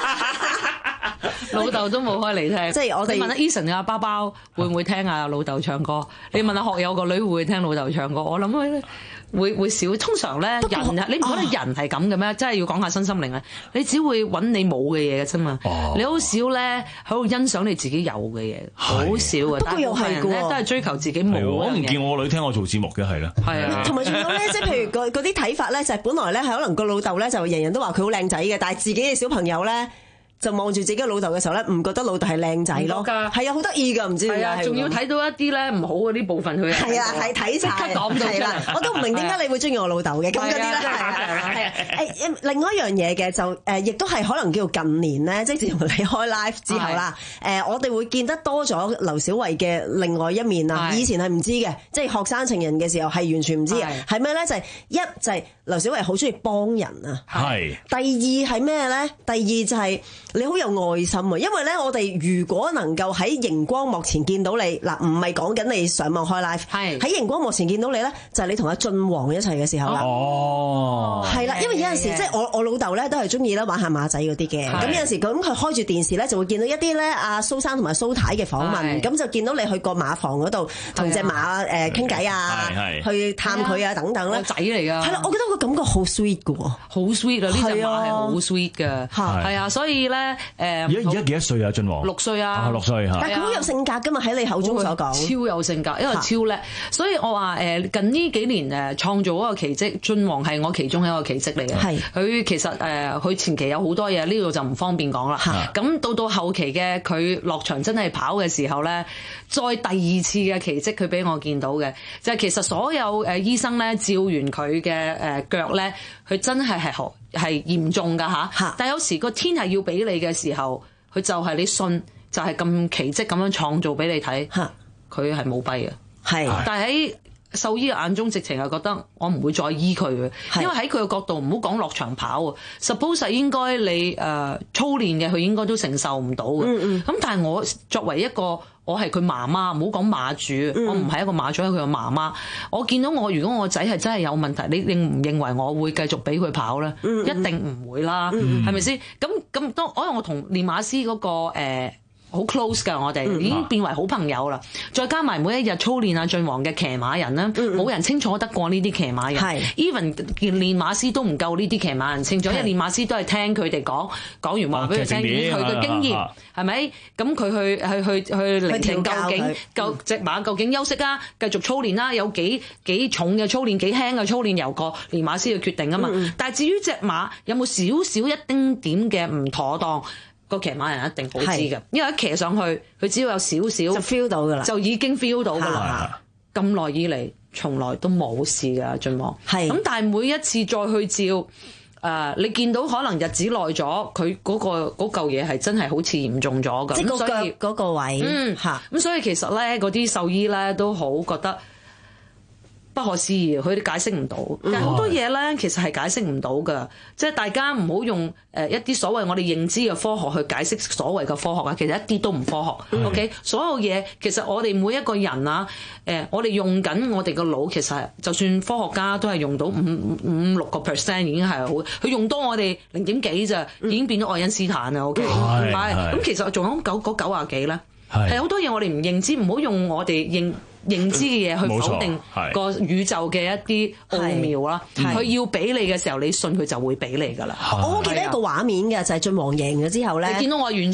老豆都冇開嚟聽， 即係我哋你問下 Eason 啊，包包會唔會聽啊老豆唱歌？你問下學友個女會唔會聽老豆唱歌？我諗佢會會少。通常咧人啊，你唔覺得人係咁嘅咩？真係要講下身心靈啊！你只會揾你冇嘅嘢嘅啫嘛。你好少咧喺度欣賞你自己有嘅嘢，好少啊。但係部分人咧都係追求自己冇嘅嘢。 我唔見我女聽我做節目嘅係啦。 係啊， 同埋仲有咧，即係譬如嗰啲睇法咧，就係本來咧係可能個老豆咧就人人都話佢好靚仔嘅，但係自己嘅小朋友咧。就望住自己嘅老豆嘅時候咧，唔覺得老豆係靚仔咯，係啊，好得意㗎，唔知點解， 仲要睇到一啲咧唔好嗰啲部分佢係啊，係睇晒，係啦，我都唔明點解你會中意我老豆嘅咁嗰啲咧，係啊，係啊，誒另外一樣嘢嘅就誒，亦都係可能叫做近年咧，即係自從你開 live 之後啦，誒，我哋會見得多咗劉小慧嘅另外一面啊，以前係唔知嘅，即係學生情人嘅時候係完全唔知嘅，係咩咧？就係一就係劉小慧好中意幫人啊，係。第二係咩咧？第二就係。你好有愛心啊！因為咧，我哋如果能夠喺熒光幕前見到你，嗱，唔係講緊你上網開 live，係喺熒光幕前見到你咧，就係、是、你同阿俊王一齊嘅時候啦。哦，係啦，因為有陣時即係我我老豆咧都係中意咧玩下馬仔嗰啲嘅，咁有陣時咁佢開住電視咧就會見到一啲咧阿蘇生同埋蘇太嘅訪問，咁就見到你去個馬房嗰度同隻馬誒傾偈啊，去探佢啊等等咧。 仔嚟㗎， 係啦，我覺得個感覺好 sweet 㗎喎， 好 sweet 啊！呢隻馬係好 sweet 㗎，係啊，所以咧。誒， 而家而家幾多歲啊？俊王六歲啊， 六歲嚇。 但係佢好有性格噶嘛？喺你口中所講， 超有性格，因為超叻。所以我話誒，近呢幾年誒創造嗰個奇蹟，俊王係我其中一個奇蹟嚟嘅。係佢其實誒，佢前期有好多嘢，呢度就唔方便講啦。咁到到後期嘅佢落場真係跑嘅時候咧，再第二次嘅奇蹟，佢俾我見到嘅就係其實所有誒醫生咧照完佢嘅誒腳咧，佢真係係好。係嚴重㗎吓，但係有時個天係要俾你嘅時候，佢就係你信，就係咁奇蹟咁樣創造俾你睇，佢係冇跛嘅。係，但係喺獸醫嘅眼中，直情係覺得我唔會再醫佢嘅，因為喺佢嘅角度，唔好講落場跑啊 ，suppose 應該你誒、呃、操練嘅，佢應該都承受唔到嘅。咁、嗯嗯、但係我作為一個我係佢媽媽，唔好講馬主，嗯、我唔係一個馬主，係佢嘅媽媽。我見到我如果我個仔係真係有問題，你認唔認為我會繼續俾佢跑咧？嗯嗯一定唔會啦，係咪先？咁咁當因為我同練馬師嗰、那個、呃好 close 㗎，我哋已經變為好朋友啦。再加埋每一日操練阿俊王嘅騎馬人咧，冇人清楚得過呢啲騎馬人。even 練馬師都唔夠呢啲騎馬人清楚，因為練馬師都係聽佢哋講，講完話俾佢聽，以佢嘅經驗係咪？咁佢去去去去聆聽究竟究隻馬究竟休息啊，繼續操練啦，有幾幾重嘅操練，幾輕嘅操練由個練馬師去決定啊嘛。但係至於隻馬有冇少少一丁點嘅唔妥當？個騎馬人一定好知嘅，因為一騎上去，佢只要有少少就 feel 到㗎啦，就已經 feel 到㗎啦。咁耐以嚟，從來都冇事㗎，俊王。係咁，但係每一次再去照，誒、呃，你見到可能日子耐咗，佢嗰、嗰個嗰嚿嘢係真係好似嚴重咗㗎。即係個腳嗰個位。嗯，嚇。咁所以其實咧，嗰啲獸醫咧都好覺得不可思議，佢哋解釋唔到，但係好多嘢咧，其實係解釋唔到㗎。即係大家唔好用誒一啲所謂我哋認知嘅科學去解釋所謂嘅科學啊，其實一啲都唔科學。嗯、OK，所有嘢其實我哋每一個人啊，誒我哋用緊我哋個腦，其實就算科學家都係用到五五六個 percent 已經係好，佢用多我哋零點幾咋，已經變咗愛因斯坦啦。OK，係咁其實仲有九嗰九啊幾咧，係好多嘢我哋唔認知，唔好用我哋認。認知嘅嘢去否定個宇宙嘅一啲奧妙啦，佢要俾你嘅時候，你信佢就會俾你噶啦。我記得一個畫面嘅就係俊王贏咗之後咧，你見到我完全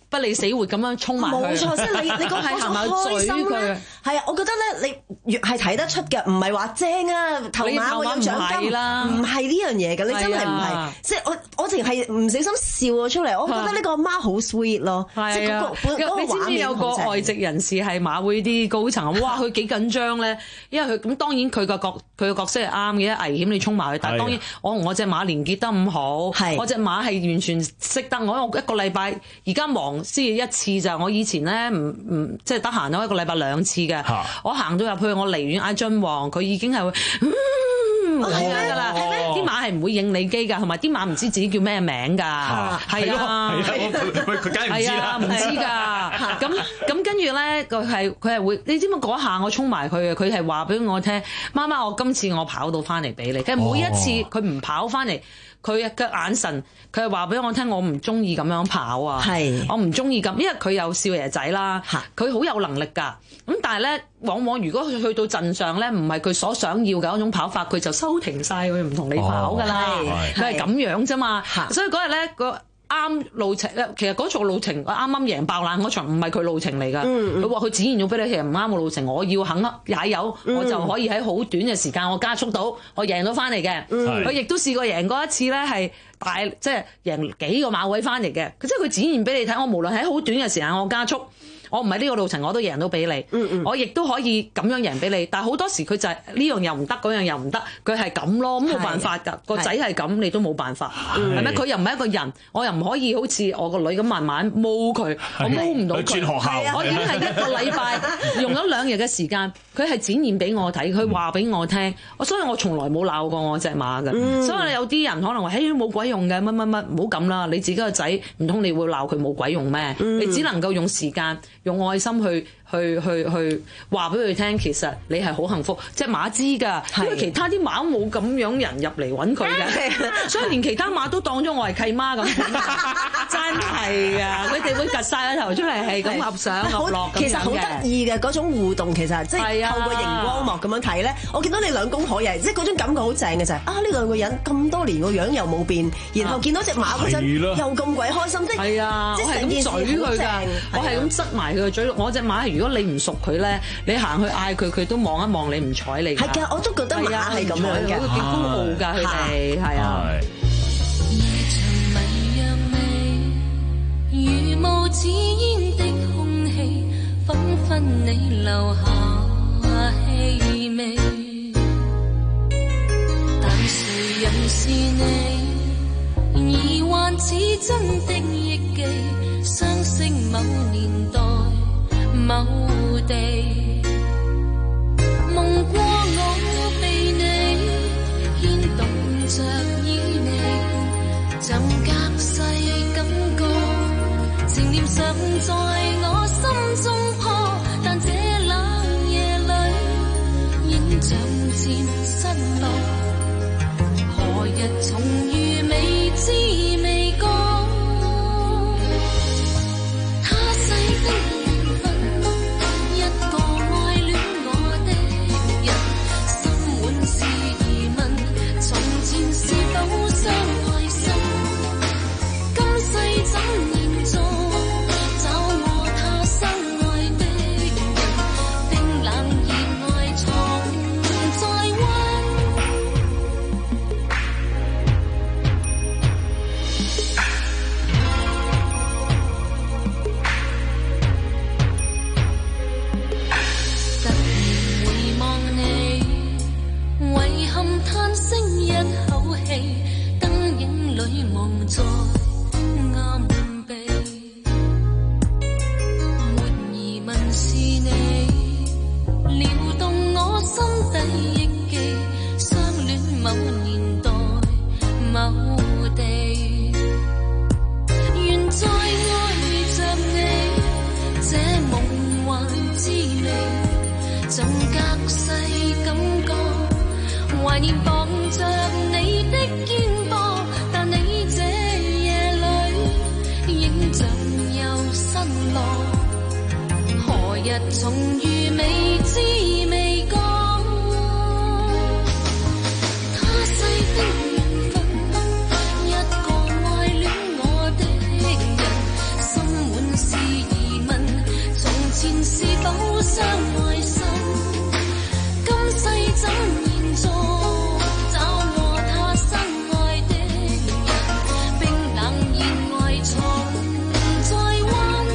不理死活咁樣衝埋去。 冇錯，即係你你講嗰種開心咧，係啊，我覺得咧你越係睇得出嘅，唔係話正啊頭馬我有獎金啦，唔係呢樣嘢嘅，你真係唔係，即係我我淨係唔小心笑咗出嚟，我覺得呢個媽好 sweet 咯，即係嗰個嗰個你知唔知有個外籍人士係馬會啲高層？哇，佢幾緊張咧，因為佢咁當然佢個角佢個角色係啱嘅，危險你衝埋去，但係當然我同我隻馬連結得咁好，我隻馬係完全識得我，我一個禮拜而家忙先一次咋，我以前咧唔唔即係得閒咗一個禮拜兩次嘅，我行到入去我離遠嗌君王，佢已經係會咁樣噶啦，啲馬係唔會應你機㗎，同埋啲馬唔知自己叫咩名㗎，係啊， 佢佢梗係唔知啦， 唔知㗎，咁咁跟住咧佢係佢係會，你知唔知嗰下我衝埋佢啊？佢係話俾我聽，媽媽我今次我跑到翻嚟俾你，其實每一次佢唔跑翻嚟。佢嘅眼神，佢係話俾我聽，我唔中意咁樣跑啊！係，我唔中意咁，因為佢有少爺仔啦，佢好有能力㗎。咁但係咧，往往如果佢去到陣上咧，唔係佢所想要嘅嗰種跑法，佢就收停晒，佢唔同你跑㗎啦。佢係咁樣啫嘛。所以嗰日咧個。啱路程咧，其實嗰場路程我啱啱贏爆冷嗰場唔係佢路程嚟㗎，佢話佢展現咗俾你，其實唔啱個路程，我要肯踩油，嗯、我就可以喺好短嘅時間我加速到，我贏到翻嚟嘅。佢亦都試過贏過一次咧，係大即係贏幾個馬位翻嚟嘅，即係佢展現俾你睇，我無論喺好短嘅時間我加速。我唔係呢個路程，我都贏到俾你。嗯嗯我亦都可以咁樣贏俾你。但係好多時佢就係呢樣又唔得，嗰樣又唔得，佢係咁咯，咁冇辦法㗎。個仔係咁，你都冇辦法，係咪？佢又唔係一個人，我又唔可以好似我個女咁慢慢摸佢，我摸唔到佢。轉學校，我已經係一個禮拜用咗兩日嘅時間，佢係展現俾我睇，佢話俾我聽。我所以我從來冇鬧過我隻馬㗎。嗯、所以有啲人可能話：嘿，冇鬼用嘅，乜乜乜，唔好咁啦。你自己個仔唔通你會鬧佢冇鬼用咩？嗯、你只能夠用時間。用愛心去去去去話俾佢聽，其實你係好幸福。隻馬知㗎，因為其他啲馬冇咁樣人入嚟揾佢嘅，所以連其他馬都當咗我係契媽咁。真係㗎，佢哋會趌晒個頭出嚟，係咁合上合落咁樣嘅。其實好得意嘅嗰種互動，其實即係透過熒光幕咁樣睇咧。我見到你兩公婆又即係嗰種感覺好正嘅就係啊！呢兩個人咁多年個樣又冇變，然後見到隻馬嗰陣又咁鬼開心，即係係啊！我係咁嘴佢㗎，我係咁塞埋佢個嘴。我隻馬係如果你唔熟佢咧，你行去嗌佢，佢都望一望你，唔睬你。係㗎，我都覺得馬係咁樣嘅，幾高傲㗎佢哋，係啊。 如無止煙的空氣，紛紛你留下氣味。但誰人是你？疑幻似真的憶記，相識某年代某地。夢過我被你牽動着依你，像隔世感覺。情念尚在我心中破，但這冷夜裏影像漸失落。何日重遇未知未覺，他世的緣分，一個愛戀我的人，心滿是疑問，從前是否相愛深，今世怎延續？是前是否相愛心？今世怎延續？找和他心愛的人，冰冷言外重再溫。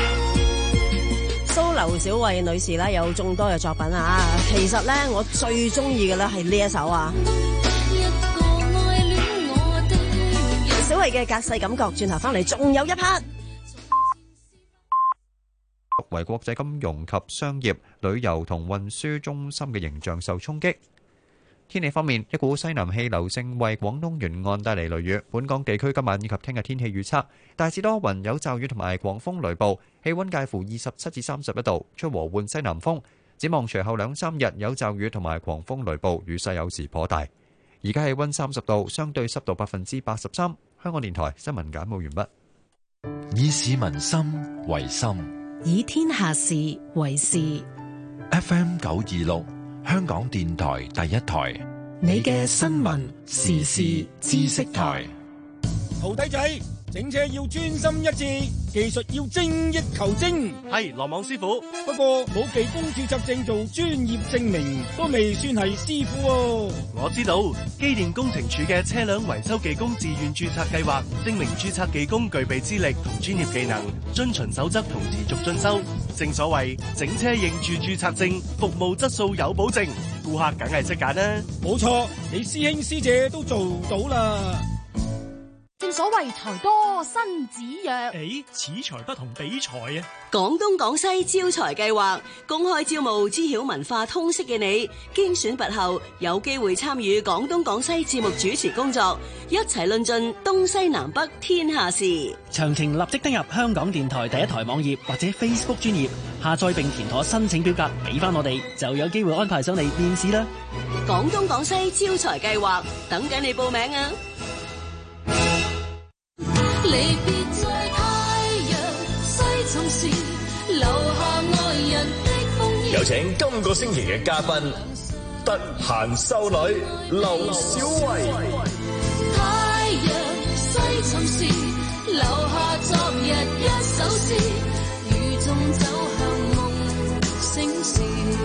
蘇劉小慧女士咧有眾多嘅作品啊，其實咧我最中意嘅咧係呢一首啊。小慧嘅隔世感覺，轉頭翻嚟仲有一 part。 為國際金融及商業、旅遊同運輸中心嘅形象受衝擊。天氣方面，一股西南氣流正為廣東沿岸帶嚟雷雨。本港地區今晚以及聽日天氣預測大致多雲，有驟雨同埋狂風雷暴，氣溫介乎二十七至三十一度，吹和緩西南風。展望隨後兩三日有驟雨同埋狂風雷暴，雨勢有時頗大。而家氣溫三十度，相對濕度百分之八十三。香港電台新聞簡報完畢。 以市民心為心， 以天下事為事。 F M 九二六，香港電台第一台， 你嘅新聞時事知識台。 徒弟仔，整車要專心一致，技術要精益求精。 係羅網師傅， 不過冇技工註冊證做專業證明，都未算係師傅喎。 我知道機電工程署嘅車輛維修技工自願註冊計劃，證明註冊技工具備資歷同專業技能，遵循守則同持續進修。正所謂整車認住註冊證，服務質素有保證，顧客梗係識揀啦。 冇錯，你師兄師姐都做到啦。 正所謂財多身子弱， 誒，此財不同彼財啊！ 廣東廣西招財計劃公開招募知曉文化通識嘅你，經選拔後有機會參與廣東廣西節目主持工作，一齊論盡東西南北天下事。 詳情立即登入香港電台第一台網頁或者 Facebook 專頁下載並填妥申請表格，俾翻我哋就有機會安排上嚟面試啦。 廣東廣西招財計劃等緊你報名啊！ 離別在太陽西沉時，留下愛人的風衣。 有請今個星期嘅嘉賓，得閒修女劉小慧。 太陽西沉時，留下昨日一首詩，雨中走向夢醒時。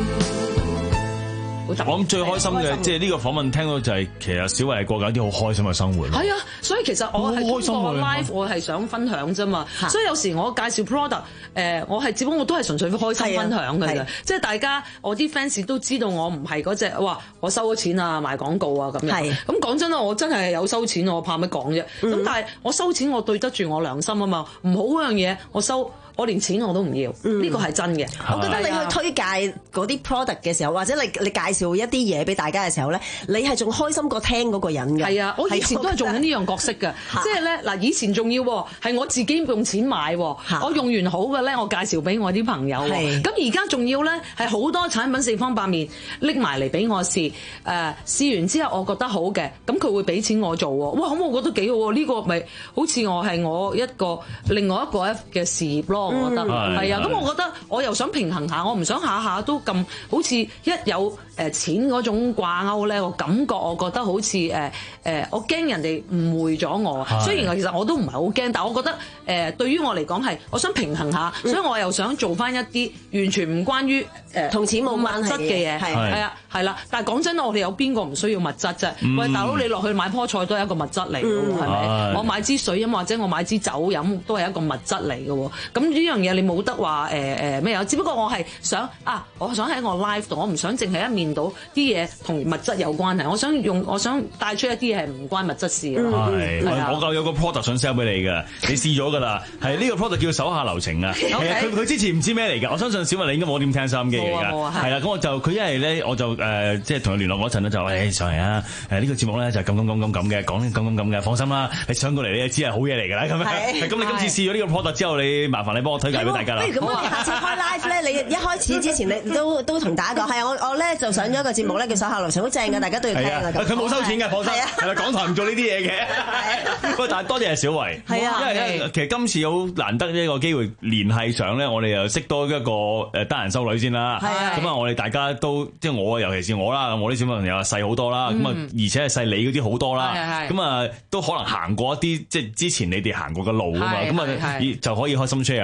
我諗最開心嘅，即係呢個訪問聽到就係、是，其實小慧係過緊啲好開心嘅生活。 係啊，所以其實我係通過 live，我係想分享啫嘛。所以有時我介紹 product，誒、呃，我係只不過我都係純粹開心分享嘅啫。即係大家，我啲 fans 都知道我唔係嗰隻，哇！我收咗錢啊，賣廣告啊咁樣。咁講真啦，我真係有收錢，我怕乜講啫？咁、嗯、但係我收錢，我對得住我良心啊嘛。唔好嗰樣嘢，我收。我連錢我都唔要，呢個係真嘅。 我覺得你去推介嗰啲 product 嘅時候，或者你你介紹一啲嘢俾大家嘅時候咧，你係仲開心過聽嗰個人嘅。係啊，我以前都係做緊呢樣角色嘅，即係咧嗱，以前仲要係我自己用錢買，我用完好嘅咧，我介紹俾我啲朋友。咁而家仲要咧係好多產品四方八面拎埋嚟俾我試，誒、呃、試完之後我覺得好嘅，咁佢會俾錢我做喎。哇，咁我覺得幾好喎，呢、呢個咪好似我係我一個另外一個嘅事業咯。我覺得係、嗯、啊，咁我覺得我又想平衡下，我唔想下下都咁好似一有誒錢嗰種掛鈎咧，我感覺我覺得好似誒誒，我驚人哋誤會咗我。雖然其實我都唔係好驚，但係我覺得誒、呃、對於我嚟講係，我想平衡下，嗯、所以我又想做翻一啲完全唔關於誒同錢冇關係嘅嘢，係係啊係啦。但係講真，我哋有邊個唔需要物質啫？嗯、喂，大佬你落去買棵菜都係一個物質嚟嘅喎，係、嗯、咪？我買支水飲或者我買支酒飲都係一個物質嚟嘅喎。咁呢樣嘢你冇得話誒誒咩啊？只不過我係想啊，我想喺我 live 度，我唔想淨係一面倒啲嘢同物質有關係。我想用，我想帶出一啲嘢係唔關物質事嘅。係、 嗯，我夠有個 product 想 sell 俾你㗎，你試咗㗎啦。係呢、呢個 product 叫手下留情啊。係啊，佢佢之前唔知咩嚟㗎。我相信小慧你應該冇點聽收音機嚟㗎。係啦，咁我就佢因為咧，我就誒、呃、即係同佢聯絡嗰陣咧，就話誒上嚟啊！誒、這、呢個節目咧就咁咁咁咁咁嘅，講咁咁咁嘅，放心啦，你上過嚟你就知係好嘢嚟㗎啦。咁樣咁你今次試咗呢個 product 之後，你麻煩你幫我推介俾大家啦。 不如咁，我哋下次開 live 咧，你一開始之前你都都同大家講，係啊，我我咧就上咗一個節目咧叫手下留情，好正嘅，大家都要聽啊。 佢冇收錢嘅，放心。係啦，港台唔做呢啲嘢嘅。不過但係多謝小慧。係啊，因為咧其實今次好難得呢個機會聯繫上咧，我哋又識多一個誒得閒修女先啦。係啊。咁啊，我哋大家都即係我，尤其是我啦，我啲小朋友細好多啦，咁啊，而且係細你嗰啲好多啦。係係。咁啊，都可能行過一啲即係之前你哋行過嘅路㗎嘛，咁啊就可以開心 share 啦。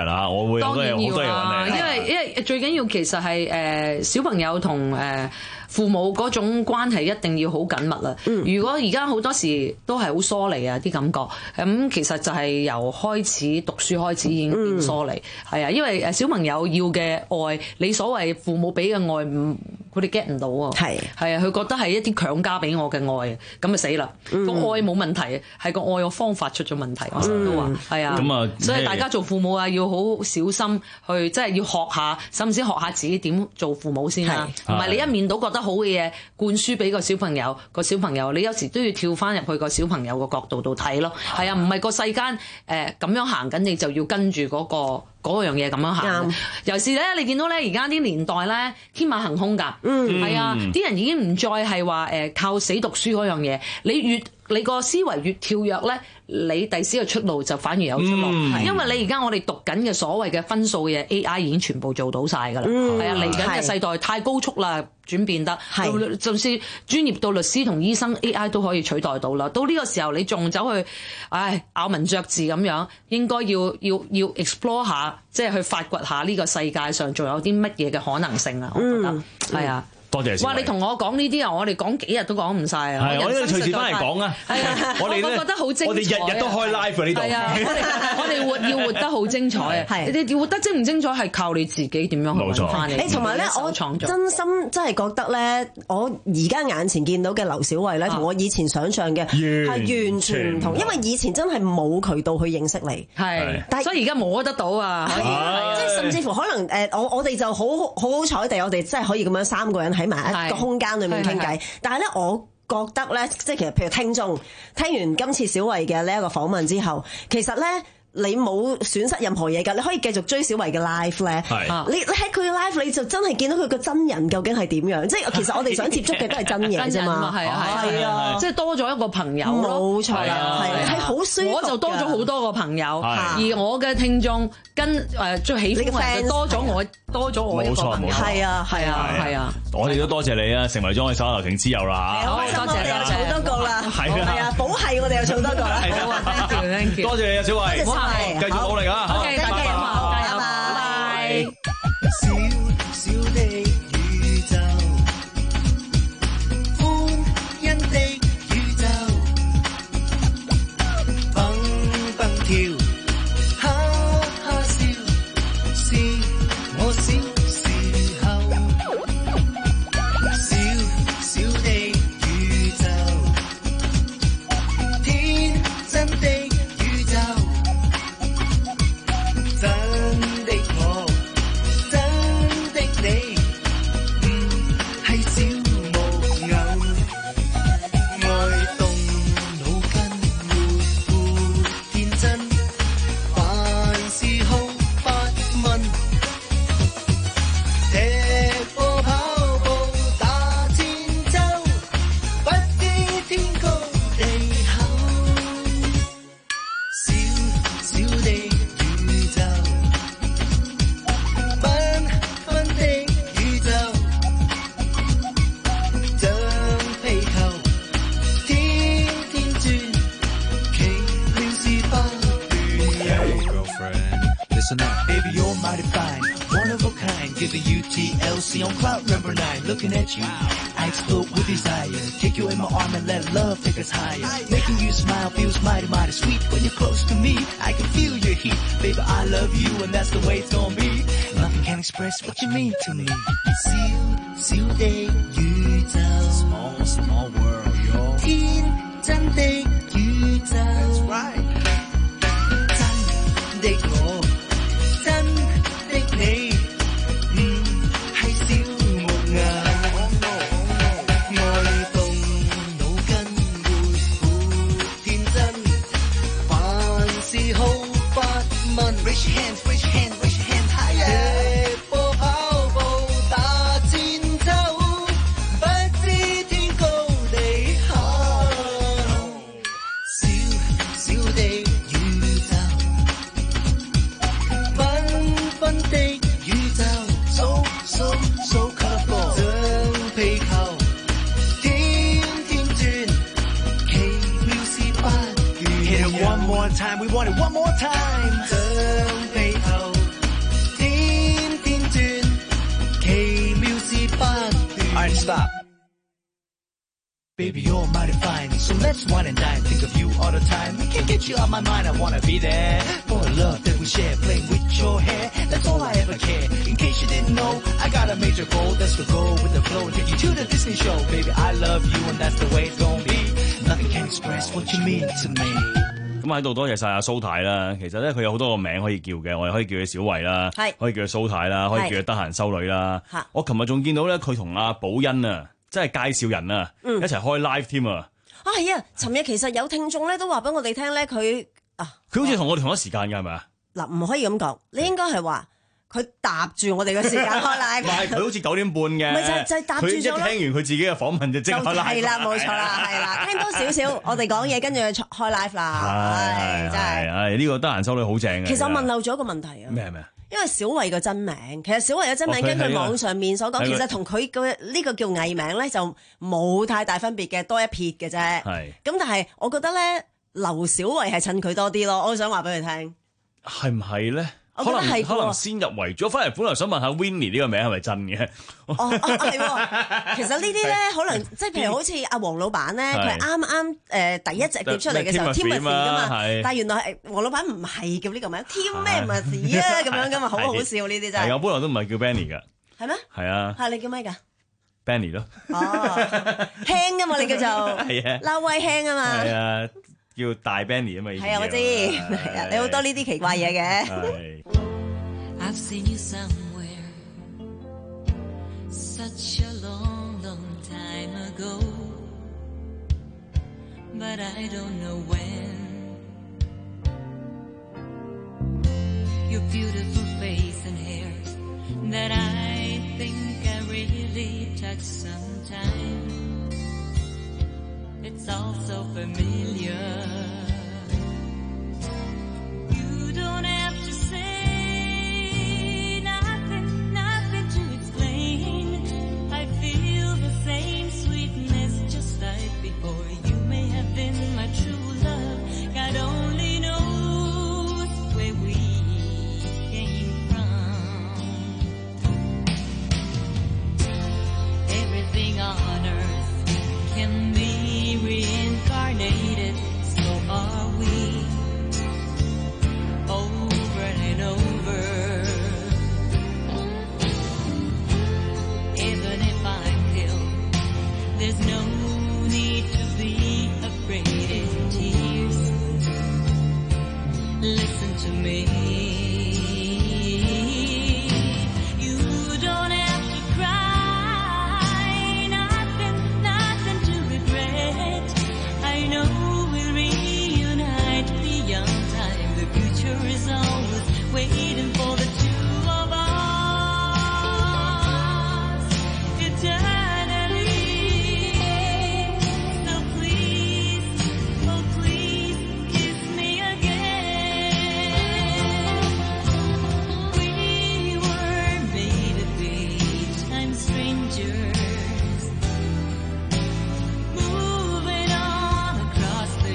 人啊，我會有好多嘢好多嘢揾你。 因為因為最緊要其實係誒、呃、小朋友同誒、呃父母嗰種關係一定要好緊密啦。嗯、如果而家好多時都係好疏離啊啲感覺，咁、嗯、其實就係由開始讀書開始已經變疏離。係啊、嗯，因為誒小朋友要嘅愛，你所謂父母俾嘅愛唔，佢哋 get 唔到啊。係係啊，佢覺得係一啲強加俾我嘅愛，咁啊死啦！個、嗯、愛冇問題，係個愛嘅方法出咗問題。我成日都話係啊。咁啊，所以大家做父母啊，要好小心去，即係要學下，甚至學下自己點做父母先啦。唔係你一面倒覺得好嘅嘢灌輸俾個小朋友，個小朋友你有時都要跳翻入去個小朋友個角度度睇咯。係啊，唔係個世間誒咁樣行緊，你就要跟住嗰個。嗰樣嘢咁樣行，尤其是咧，你見到咧，而家啲年代咧，天馬行空㗎，係、嗯、啊，啲人已經唔再係話誒靠死讀書嗰樣嘢，你越你個思維越跳躍咧，你第時嘅出路就反而有出路，嗯、因為你而家我哋讀緊嘅所謂嘅分數嘅 A I 已經全部做到晒㗎啦，係、嗯、啊，嚟緊嘅世代太高速啦，轉變得，就算專業到律師同醫生 A I 都可以取代到啦，到呢個時候你仲走去，唉咬文嚼字咁樣，應該要要要 explore 下。即係去發掘下呢個世界上仲有啲乜嘢嘅可能性啊！我覺得係啊。多謝。哇！你同我講呢啲啊，我哋講幾日都講唔晒啊！ 係，我呢度隨時翻嚟講啊！係啊，我哋覺得好精彩。我哋日日都開 live 呢度。係啊， 我哋活要活得好精彩啊！係，你哋活得精唔精彩係靠你自己點樣去揾翻嚟。誒，同埋咧，我真心真係覺得咧，我而家眼前見到嘅劉小慧咧，同我以前想象嘅係完全唔同，因為以前真係冇渠道去認識你。係，但係所以而家摸得到啊！可以，即係甚至乎可能誒，我我哋就好好好彩地，我哋真係可以咁樣三個人喺埋一個空間裏面傾偈，但係咧，我覺得咧，即係其實譬如聽眾聽完今次小慧嘅呢一個訪問之後，其實咧。你冇損失任何嘢㗎，你可以繼續追小慧嘅 live 咧。你你喺佢嘅 live 你就真係見到佢個真人究竟係點樣？即係其實我哋想接觸嘅都係真嘢啫嘛。係啊係啊，即係多咗一個朋友。冇錯啊，係係好舒服。我就多咗好多個朋友，而我嘅聽眾跟誒最喜歡嘅就多咗我多咗我一個朋友。係啊係啊係啊！ 我哋都多謝你啊，成為咗我哋手頭停之友啦嚇。 好多謝多謝，好多個啦。係啊，寶係我哋又做多個啦。 好啊 ，thank you thank you。 多謝你啊，小慧。繼續努力啊！ 好，大家加油，加油，拜拜。 小小的宇宙，歡欣的宇宙，蹦蹦跳，哈哈笑，是我小時候。小小的宇宙，天真的宇宙。真的我，真的你，唔係小木偶，愛動腦筋，活潑天真，凡事好發問，踢波跑步打戰鬥，不知天高地厚，小小的宇宙，繽紛的宇宙，像皮球，天天轉，奇妙事不斷有。Hey girlfriend, listen up, baby you're mighty fine, one of a kind, giving you T L C on cloud number nine, looking at you, I explode with desire, take you in my arm and let love take us higher, making you smile feels mighty mighty sweet, when you're close to me, I can feel your heat, baby I love you and that's the way it's gonna be, nothing can express what you mean to me. 小小的宇宙 ，Small small world, yo. 天真的宇宙 ，That's right. 真的我，真的你，唔係小木偶，愛動腦筋，活潑天真，凡事好發問。Raise your hands, raise your hands, raise your hands higher. 踢波跑步打戰鬥，不知天高地厚。小小的 stop. Baby, you're mighty fine, so let's wine and dine. Think of you all the time. I can't get you out my mind. I wanna be there for the love that we share. Playing with your hair, that's all I ever care. In case you didn't know, I got a major goal. That's to go with the flow and take you to the Disney show. Baby, I love you and that's the way it's gonna be. Nothing can express what you mean to me. 咁喺度多謝晒阿蘇太啦。其實咧佢有好多個名可以叫嘅，我哋可以叫佢小慧啦，可以叫佢蘇太啦，可以叫佢得閒修女啦。我琴日仲見到咧佢同阿寶欣啊，即係介紹人啊， 嗯、 一齊開 live 添啊！ 啊係啊，尋日其實有聽眾咧都話俾我哋聽咧，佢啊， 佢好似同我哋同一時間㗎係咪啊？ 嗱，唔可以咁講，你應該係話。佢搭住我哋嘅時間開 live，唔係佢好似九點半嘅， 咪就就係搭住咗咯。佢一聽完佢自己嘅訪問就即刻開 live， 係啦，冇錯啦，係啦，聽多少少我哋講嘢，跟住開 live 啦，係真係， 係呢個得閒修女好正嘅。 其實我問漏咗一個問題啊， 咩咩？ 因為小慧嘅真名，其實小慧嘅真名根據網上面所講，其實同佢嘅呢個叫藝名咧就冇太大分別嘅，多一撇嘅啫。係咁，但係我覺得咧，劉小慧係襯佢多啲咯，我想話俾佢聽， 係唔係咧？ 可能可能先入為主，我翻嚟本來想問下 Winnie 呢個名係咪真嘅？ 哦哦係喎，其實呢啲咧可能即係譬如好似阿黃老闆咧，佢係啱啱誒第一隻碟出嚟嘅時候 Timothy 噶嘛，但係原來係黃老闆唔係叫呢個名 Tim 咩 Timothy 啊咁樣噶嘛，好好笑呢啲真係。 我本來都唔係叫 Benny 㗎。 係咩？ 係啊。 係你叫咩㗎 ？Benny 咯。 哦，輕啊嘛，你叫做係啊， 撈威輕啊嘛。 係啊。叫大 Benny 啊嘛， 係啊，我知，係啊，你好多呢啲奇怪嘢嘅。 I've seen you somewhere such a long, long time ago, but I don't know when. Your beautiful face and hair that I think I really touched sometime. It's all so familiar. You don't have to say nothing, nothing to explain. I feel the same sweetness just like before. You may have been my true love. God only knows where we came from. Everything on earth can be reincarnated, so are we, over and over. Even if I'm killed, there's no need to be afraid in tears. Listen to me. You don't have to cry, nothing, nothing to regret. I know we'll reunite beyond time. The future is always waiting for the two of us eternally. So please, oh please, kiss me again. We were made to be time strangers, moving on across the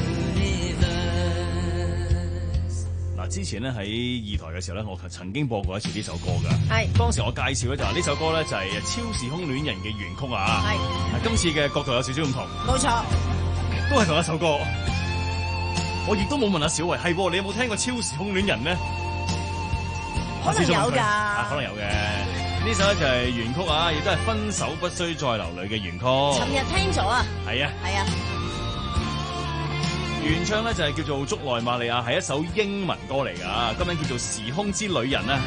universe. 嗱，之前咧喺二台嘅時候咧，我曾經播過一次呢首歌㗎。 係。 當時我介紹咧就話呢首歌咧就係《超時空戀人》嘅原曲啊。係。今次嘅角度有少少唔同。 冇錯。 都係同一首歌。我亦都冇問阿小慧，係喎，你有冇聽過《超時空戀人》咧？ 可能有㗎。 啊，可能有嘅。呢首咧就係原曲啊，亦都係分手不需再流淚嘅原曲。 尋日聽咗啊。 係啊。 係啊。 原唱咧就係叫做竹內瑪利亞，係一首英文歌嚟㗎，今名叫做《時空之旅人》啊。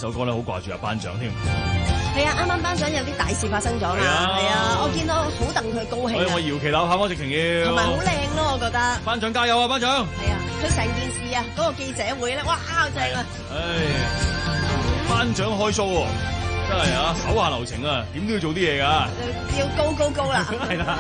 首歌咧，好掛住阿班長添。 係啊，啱啱班長有啲大事發生咗嘛，係啊，我見到好戥佢高興啊。 我搖旗吶喊，我直情要。 同埋好靚咯，我覺得。 班長加油啊，班長！ 係啊，佢成件事啊，嗰個記者會咧，哇，正啊！ 唉，班長開 show 喎，真係啊，手下留情啊，點都要做啲嘢㗎。 要高高高啦。 係啦。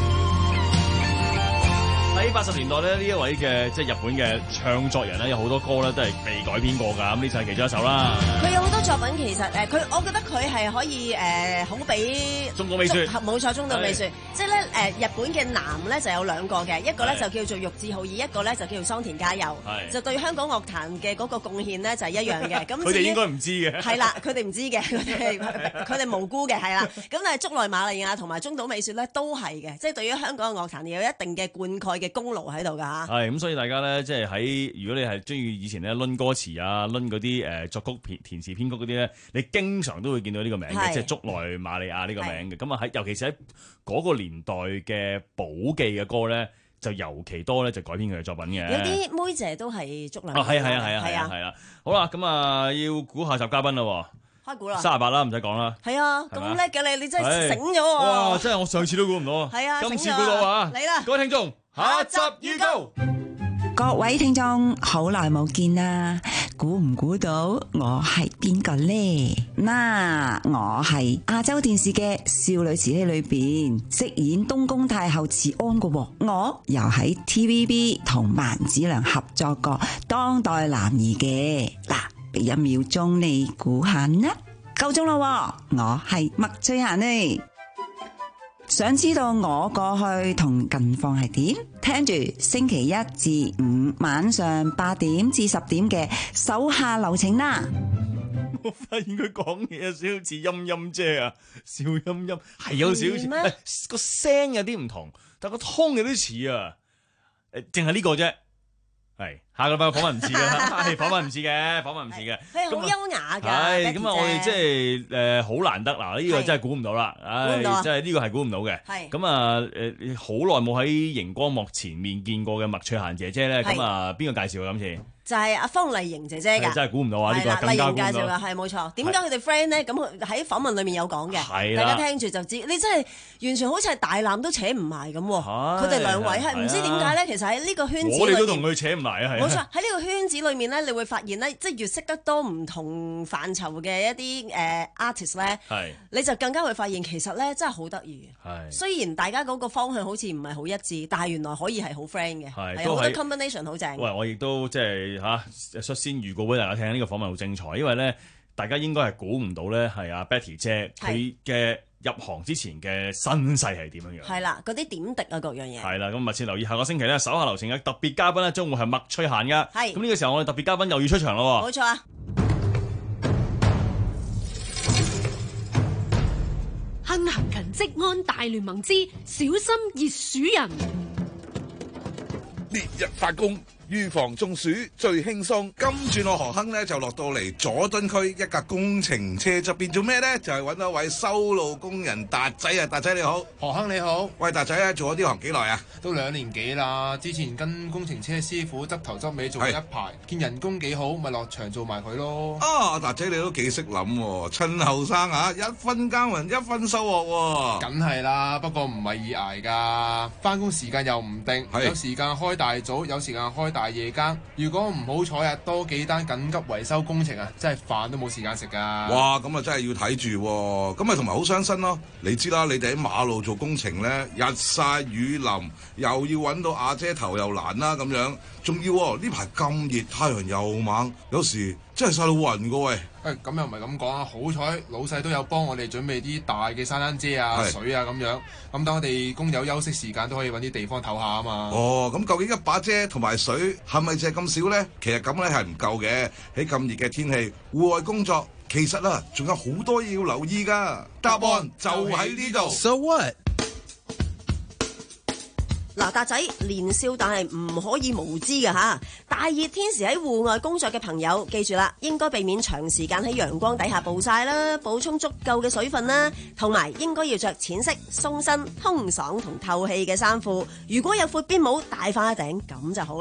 喺八十年代咧，呢一位嘅即係日本嘅唱作人咧，有好多歌咧都係被改編過㗎，咁呢就係其中一首啦。 佢有好多作品其實誒，佢我覺得佢係可以誒，好比中島美雪， 冇錯，中島美雪，即係咧誒，日本嘅男咧就有兩個嘅，一個咧就叫做玉置浩二，一個咧就叫做桑田佳佑，就對香港樂壇嘅嗰個貢獻咧就係一樣嘅。咁佢哋應該唔知嘅。係啦，佢哋唔知嘅，佢哋佢哋無辜嘅，係啦。咁但係竹內瑪利亞同埋中島美雪咧都係嘅，即係對於香港嘅樂壇有一定嘅灌溉嘅功勞喺度㗎嚇。 係咁，所以大家咧，即係喺如果你係中意以前咧攆歌詞啊、攆嗰啲誒作曲填填詞編曲嗰啲咧，你經常都會見到呢個名嘅，即係竹內瑪利亞呢個名嘅。咁啊喺尤其是喺嗰個年代嘅寶記嘅歌咧，就尤其多咧就改編佢嘅作品嘅。 有啲妹姐都係竹內。 啊係係啊係啊係啊係啊！好啦，咁啊要估下集嘉賓啦。 開估啦！ 三十八啦，唔使講啦。 係啊，咁叻嘅你，你真係醒咗喎！ 哇！真係我上次都估唔到啊！ 係啊， 今次估到啊！ 嚟啦！ 各位聽眾，下集預告。 各位聽眾，好耐冇見啦，估唔估到我係邊個呢？嗱，我係亞洲電視嘅少女慈禧裏邊飾演東宮太后慈安嘅，我又喺 T V B 同萬梓良合作過當代男兒嘅。嗱，俾一秒鐘你估下啦，夠鐘啦，我係麥翠嫻呢。想知道我過去同近況係點？聽住星期一至五晚上八點至十點嘅手下留情啦。 我發現佢講嘢有少少似陰陰姐啊，笑陰陰係有少少似，個聲有啲唔同，但個腔有啲似啊。誒，淨係呢個啫。係下個禮拜訪問唔似嘅，係訪問唔似嘅，訪問唔似嘅。 佢係好優雅㗎。 係咁啊！我哋即係誒好難得嗱，呢個真係估唔到啦。唉，真係呢個係估唔到嘅。係咁啊！誒好耐冇喺熒光幕前面見過嘅麥翠嫻姐姐咧，咁啊邊個介紹啊？今次？就係阿方麗瑩姐姐㗎，真係估唔到啊！呢個更加估唔到。麗瑩介紹㗎，係冇錯。點解佢哋 friend 咧？咁佢喺訪問裡面有講嘅，大家聽住就知。你真係完全好似係大纜都扯唔埋咁。佢哋兩位係唔知點解咧？其實喺呢個圈子，我哋都同佢扯唔埋啊！係冇錯，喺呢個圈子裡面咧，你會發現咧，即係越識得多唔同範疇嘅一啲誒 artist 咧，你就更加會發現其實咧真係好得意嘅。雖然大家嗰個方向好似唔係好一致，但係原來可以係好 friend 嘅，係好多 combination 好正。喂，我亦都即係。嚇！率先預告俾大家聽，呢、這個訪問好精彩，因為咧大家應該係估唔到咧，係阿 Betty 姐佢嘅入行之前嘅身世係點樣樣。係啦，嗰啲點滴啊，各樣嘢。係啦，咁密切留意下個星期咧，手下留情嘅特別嘉賓咧，將會係麥翠嫻噶。係。咁呢個時候，我哋特別嘉賓又要出場咯。冇錯啊！ 亨行勤職安大聯盟之小心熱鼠人。 烈日發工，預防中暑最輕鬆。今轉我何亨咧就落到嚟佐敦區一架工程車側邊做咩咧？就係揾到一位修路工人達仔啊！達仔你好， 何亨你好。 喂，達仔啊，做咗呢行幾耐啊？ 都兩年幾啦。之前跟工程車師傅執頭執尾做咗一排，見人工幾好，咪落場做埋佢咯。 啊，達仔你都幾識諗喎，趁後生啊，一分耕耘一分收穫喎。 梗係啦，不過唔係易捱㗎，返工時間又唔定，有時間開大早，有時間開大夜更。如果唔好彩啊，多幾單緊急維修工程啊，真係飯都冇時間食㗎。 哇，咁啊真係要睇住喎，咁啊同埋好傷身咯。你知啦，你哋喺馬路做工程咧，日曬雨淋，又要揾到阿姐頭又難啦咁樣，仲要呢排咁熱，太陽又猛，有時真係曬到暈㗎喂。 誒咁又唔係咁講啊，好彩老細都有幫我哋準備啲大嘅山丹遮啊、水啊咁樣，咁等我哋工友休息時間都可以揾啲地方唞下啊嘛。 哦，咁究竟一把遮同埋水係咪淨係咁少呢？其實咁咧係唔夠嘅，喺咁熱嘅天氣，戶外工作其實啊仲有好多嘢要留意㗎。答案就喺呢度。So what？ 嗱，達仔年少但係唔可以無知嘅吓，大熱天時喺戶外工作嘅朋友，記住啦，應該避免長時間喺陽光底下暴曬啦，補充足夠嘅水分啦，同埋應該要着淺色、鬆身、通爽同透氣嘅衫褲。如果有闊邊帽，戴翻一頂咁就好啦。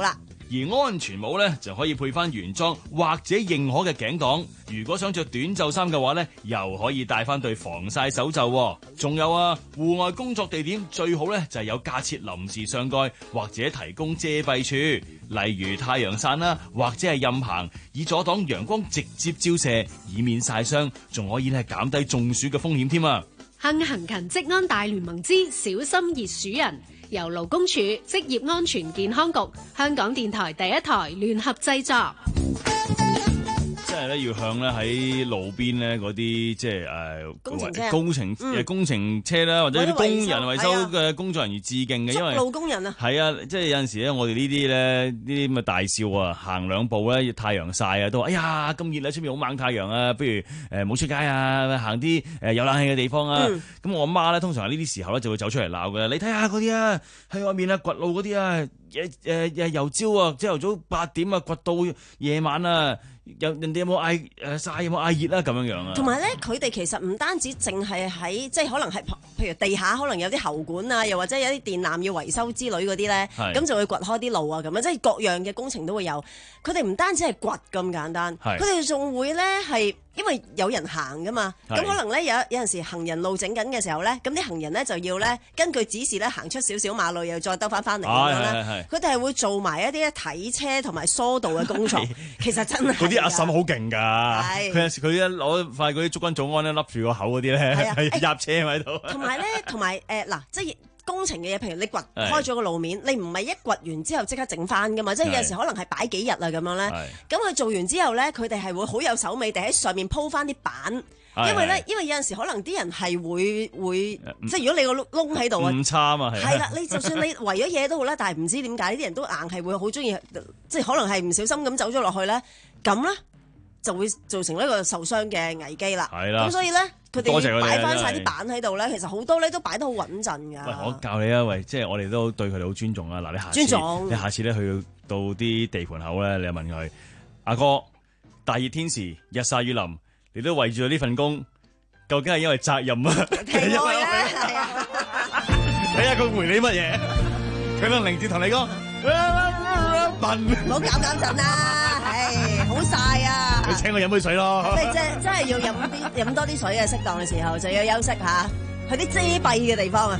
而安全帽咧就可以配翻原裝或者認可嘅頸擋。如果想着短袖衫嘅話咧，又可以帶翻對防曬手袖。仲有啊，戶外工作地點最好咧就係有架設臨時上蓋或者提供遮蔽處，例如太陽傘啦，或者係任行，以阻擋陽光直接照射，以免曬傷，仲可以咧減低中暑嘅風險添啊！ 幸行勤職安大聯盟之小心熱暑人，由勞工處職業安全健康局、香港電台第一台聯合製作。 即係咧，要向咧喺路邊咧嗰啲即係誒工程車工程誒、嗯、工程車啦，或者啲工人維修嘅工作人員致敬嘅，因為路工人啊，係啊，即係有陣時咧，我哋呢啲咧呢啲咁嘅大少啊，行兩步咧太陽曬啊，都話哎呀咁熱啦，出面好猛太陽啊，不如誒冇出街啊，行啲誒有冷氣嘅地方啊。咁、嗯、我媽咧通常喺呢啲時候咧就會走出嚟鬧嘅，你睇下嗰啲啊喺外面啊掘路嗰啲啊，誒誒誒由朝啊朝頭早八點啊掘到夜晚啊。有人哋有冇嗌誒曬，有冇嗌熱啦咁樣樣啊？ 同埋咧，佢哋其實唔單止淨係喺即係可能係譬如地下可能有啲喉管啊，又或者有啲電纜要維修之類嗰啲咧，咁就會掘開啲路啊咁樣，即係各樣嘅工程都會有。佢哋唔單止係掘咁簡單，佢哋仲會咧係因為有人行噶嘛，咁可能咧有有陣時行人路整緊嘅時候咧，咁啲行人咧就要咧根據指示咧行出少少馬路，又再兜翻翻嚟咁樣啦。佢哋係會做埋一啲睇車同埋疏導嘅工作，其實真係。 啲阿嬸好勁㗎，佢有時佢一攞塊嗰啲捉軍早安咧，笠住個口嗰啲咧，係入車喺度。同埋咧，同埋誒嗱，即係工程嘅嘢，譬如你掘開咗個路面，你唔係一掘完之後即刻整翻㗎嘛，即係有時可能係擺幾日啊咁樣咧。咁佢做完之後咧，佢哋係會好有手尾地喺上面鋪翻啲板。因為咧，因為有陣時可能啲人係會會，即係如果你個窿喺度啊， 誤差嘛係。 係啦，你就算你圍咗嘢都好啦，但係唔知點解啲人都硬係會好中意，即係可能係唔小心咁走咗落去咧，咁咧就會造成呢個受傷嘅危機啦。係啦，咁所以咧，佢哋擺翻晒啲板喺度咧，其實好多咧都擺得好穩陣㗎。 喂，我教你啊，喂，即係我哋都對佢哋好尊重啊。嗱，你下次尊重你下次咧去到啲地盤口咧，你就問佢阿哥，大熱天時日曬雨淋。你都為住呢份工，究竟係因為責任啊？ 係啊！ 睇下佢回你乜嘢？佢能寧志同你講笨， 唔好搞搞震啦！唉，好曬啊！ 你請我飲杯水咯。 你真真係要飲啲飲多啲水嘅，適當嘅時候就要休息下，去啲遮蔽嘅地方啊！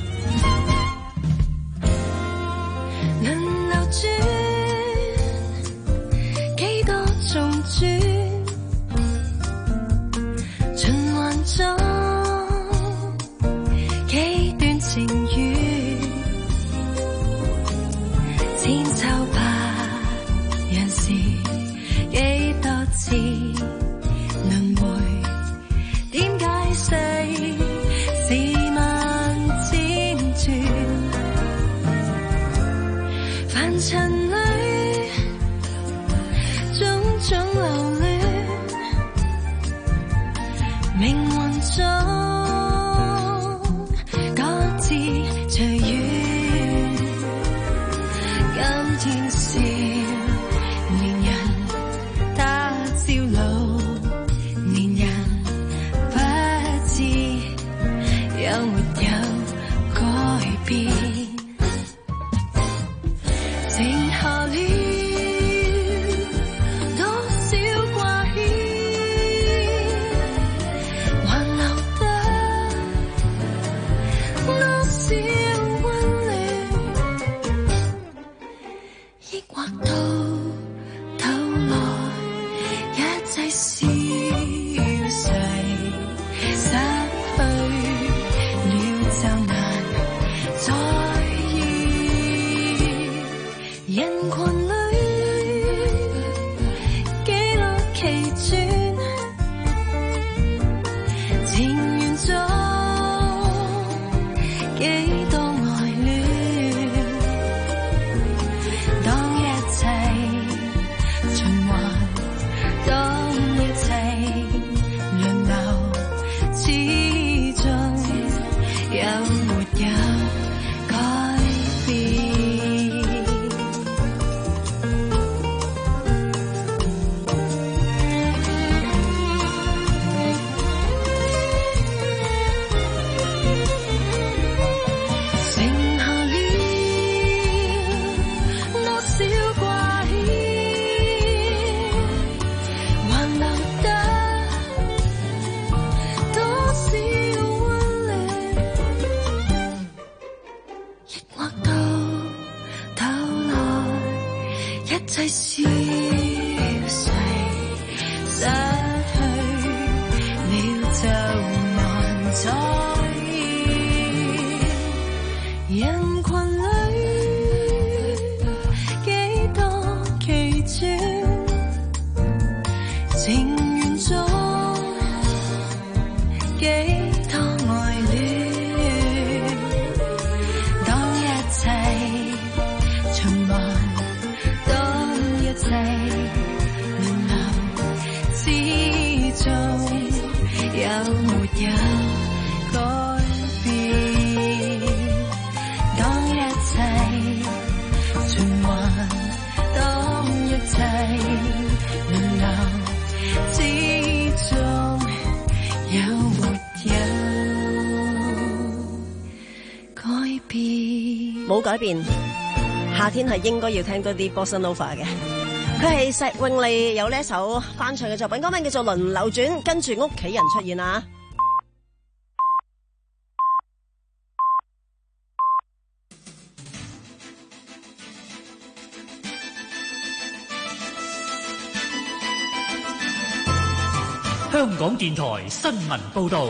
輪流轉，幾多重轉。中幾段情緣，千秋百樣事，幾多次輪迴，點解世事萬千轉，凡塵裏種種流連。命運中各自隨緣，今天少年人他朝老年人，不知有沒有改變，剩下了多少掛牽。 消逝，失去了就難再現。人群裏幾多奇轉，情緣中幾多愛戀。當一切循環，當一切輪流，始終有沒有改變？當一切循環，當一切輪流，始終有沒有改變？ 冇改變。夏天係應該要聽多啲 Bossa Nova 嘅。佢係石詠莉有呢一首翻唱嘅作品，歌名叫做《輪流轉》，跟住屋企人出現啦。 香港電台新聞報導，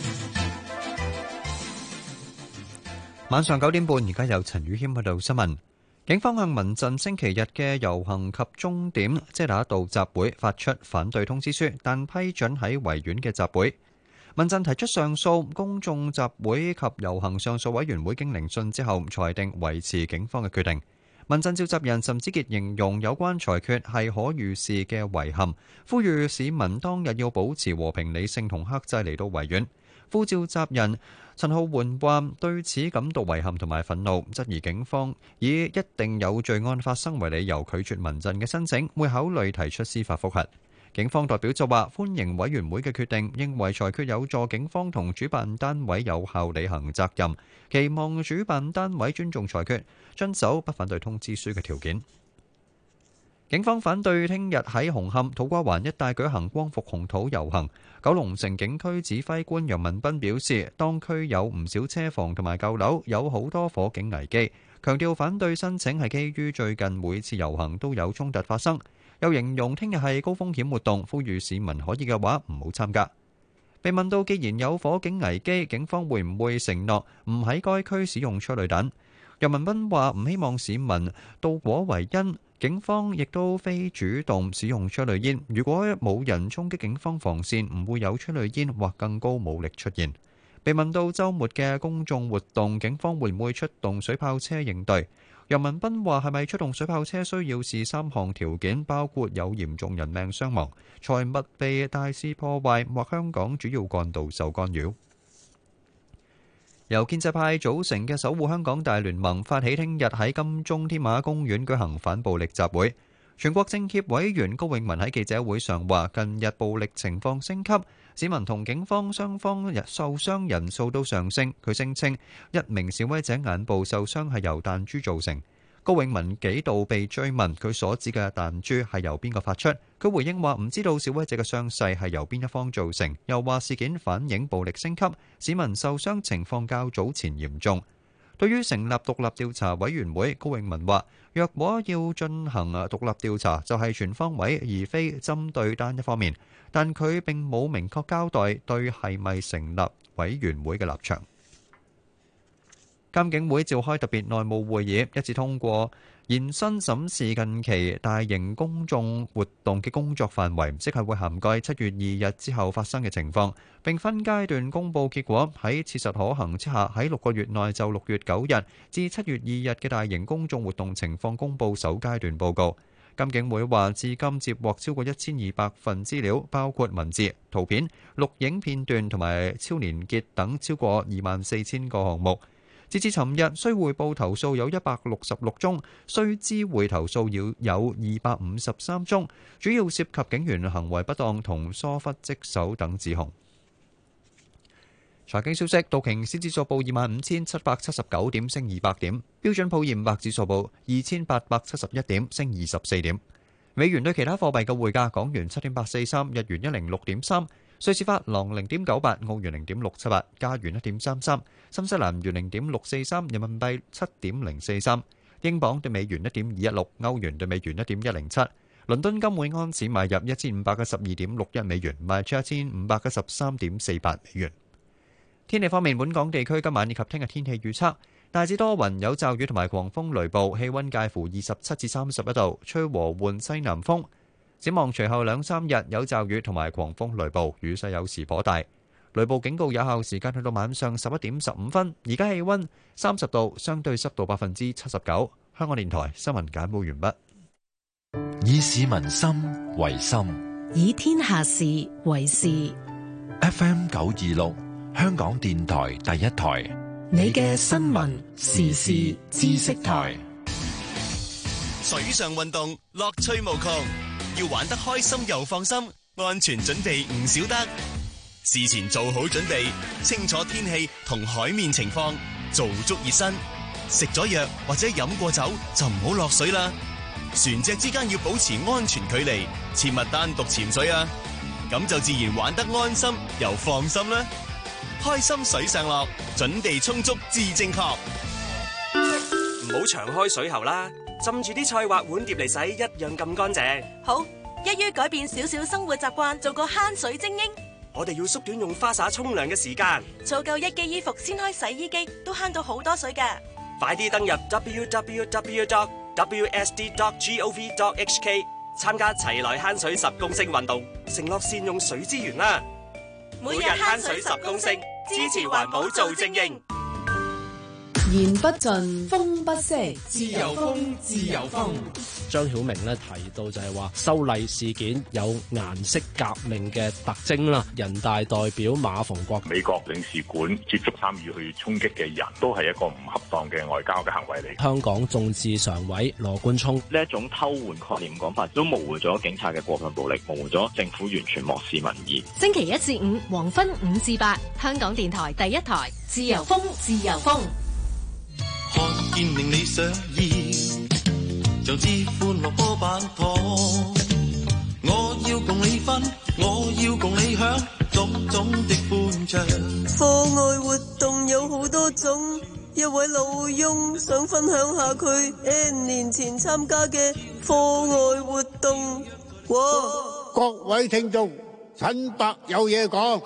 晚上九點半，而家有陳宇謙喺度新聞。警方向民陣星期日嘅遊行及終點遮打道集會發出反對通知書，但批准喺維園嘅集會。民陣提出上訴，公眾集會及遊行上訴委員會經聆訊之後，裁定維持警方嘅決定。民陣召集人岑子傑形容有關裁決係可預示嘅遺憾，呼籲市民當日要保持和平理性同克制嚟到維園。副召集人陳浩桓話對此感到遺憾同埋憤怒，質疑警方以一定有罪案發生為理由拒絕民陣嘅申請，會考慮提出司法覆核。警方代表就話歡迎委員會嘅決定，認為裁決有助警方同主辦單位有效履行責任，期望主辦單位尊重裁決，遵守不反對通知書嘅條件。警方反對聽日喺紅磡土瓜灣一帶舉行光復紅土遊行。九龍城警區指揮官楊文斌表示，當區有唔少車房同埋舊樓，有好多火警危機，強調反對申請係基於最近每次遊行都有衝突發生，又形容聽日係高風險活動，呼籲市民可以嘅話唔好參加。被問到既然有火警危機，警方會唔會承諾唔喺該區使用催淚彈？楊文斌話唔希望市民倒果為因，警方亦都非主動使用催淚煙。如果冇人衝擊警方防線，唔會有催淚煙或更高武力出現。被問到週末嘅公眾活動，警方會唔會出動水炮車應對？楊文斌話係咪出動水炮車需要視三項條件，包括有嚴重人命傷亡、財物被大肆破壞或香港主要幹道受干擾。由建制派組成嘅守護香港大聯盟發起聽日喺金鐘添馬公園舉行反暴力集會。全國政協委員高永文喺記者會上話：近日暴力情況升級，市民同警方雙方受傷人數都上升。佢聲稱一名示威者眼部受傷係由彈珠造成。高永文幾度被追問佢所指嘅彈珠係由邊個發出，佢回應話唔知道示威者嘅傷勢係由邊一方造成，又話事件反映暴力升級，市民受傷情況較早前嚴重。對於成立獨立調查委員會，高永文話：若果要進行啊獨立調查，就係全方位，而非針對單一方面。但佢並冇明確交代對係咪成立委員會嘅立場。監警會召開特別內務會議，一致通過延伸審視近期大型公眾活動嘅工作範圍，即係會涵蓋七月二日之後發生嘅情況，並分階段公佈結果。喺切實可行之下，喺六個月內就六月九日至七月二日嘅大型公眾活動情況公佈首階段報告。監警會話，至今接獲超過一千二百份資料，包括文字、圖片、錄影片段同埋超連結等超過二萬四千個項目。截至尋日，須匯報投訴有一百六十六宗，須知會投訴要有二百五十三宗，主要涉及警員行為不當同疏忽職守等指控。財經消息，道瓊斯指數報二萬五千七百七十九點，升二百點；標準普爾五百指數報二千八百七十一點，升二十四點。美元對其他貨幣嘅匯價：港元七點八四三，日元一零六點三。瑞士法郎零點九八，澳元零點六七八，加元一點三三，新西蘭元零點六四三，人民幣七點零四三， 英鎊對美元一點二一六，歐元對美元一點一零七。倫敦金每安士買入一千五百一十二點六一美元，賣出一千五百一十三點四八美元。天氣方面，本港地區今晚以及聽日天氣預測大致多雲，有驟雨同埋狂風雷暴，氣溫介乎二十七至三十一度，吹和緩西南風。展望隨後兩三日有驟雨同埋狂風雷暴，雨勢有時頗大。雷暴警告有效時間去到晚上十一點十五分。而家氣溫三十度，相對濕度百分之七十九。香港電台新聞簡報完畢。 以市民心為心， 以天下事為事。 F M 九二六，香港電台第一台， 你嘅新聞時事知識台。 水上運動樂趣無窮，要玩得開心又放心，安全準備唔少得。事前做好準備，清楚天氣同海面情況，做足熱身。食咗藥或者飲過酒就唔好落水啦。船隻之間要保持安全距離，切勿單獨潛水啊！咁就自然玩得安心又放心啦。開心水上樂，準備充足至正確。 唔好長開水喉啦，浸住啲菜或碗碟嚟洗，一樣咁乾淨。 好，一於改變少少生活習慣，做個慳水精英。 我哋要縮短用花灑沖涼嘅時間， 儲夠一機衣服先開洗衣機，都慳到好多水㗎。 快啲登入 w w w dot w s d dot gov dot h k 參加齊來慳水十公升運動，承諾善用水資源啦！每日慳水十公升，支持環保做精英。 言不盡，風不息，自由風，自由風。 張曉明咧提到就係話修例事件有顏色革命嘅特徵啦。人大代表馬逢國， 美國領事館接觸參與去衝擊嘅人都係一個唔恰當嘅外交嘅行為嚟。 香港眾志常委羅冠聰， 呢一種偷換概念講法都模糊咗警察嘅過分暴力，模糊咗政府完全漠視民意。 星期一至五黃昏五至八，香港電台第一台，自由風，自由風。 看見令你想要，像支歡樂多板糖。我要共你分，我要共你享，種種的歡暢。 課外活動有好多種，一位老翁想分享下佢 N 年前參加嘅課外活動。 各位聽眾，陳伯有嘢講。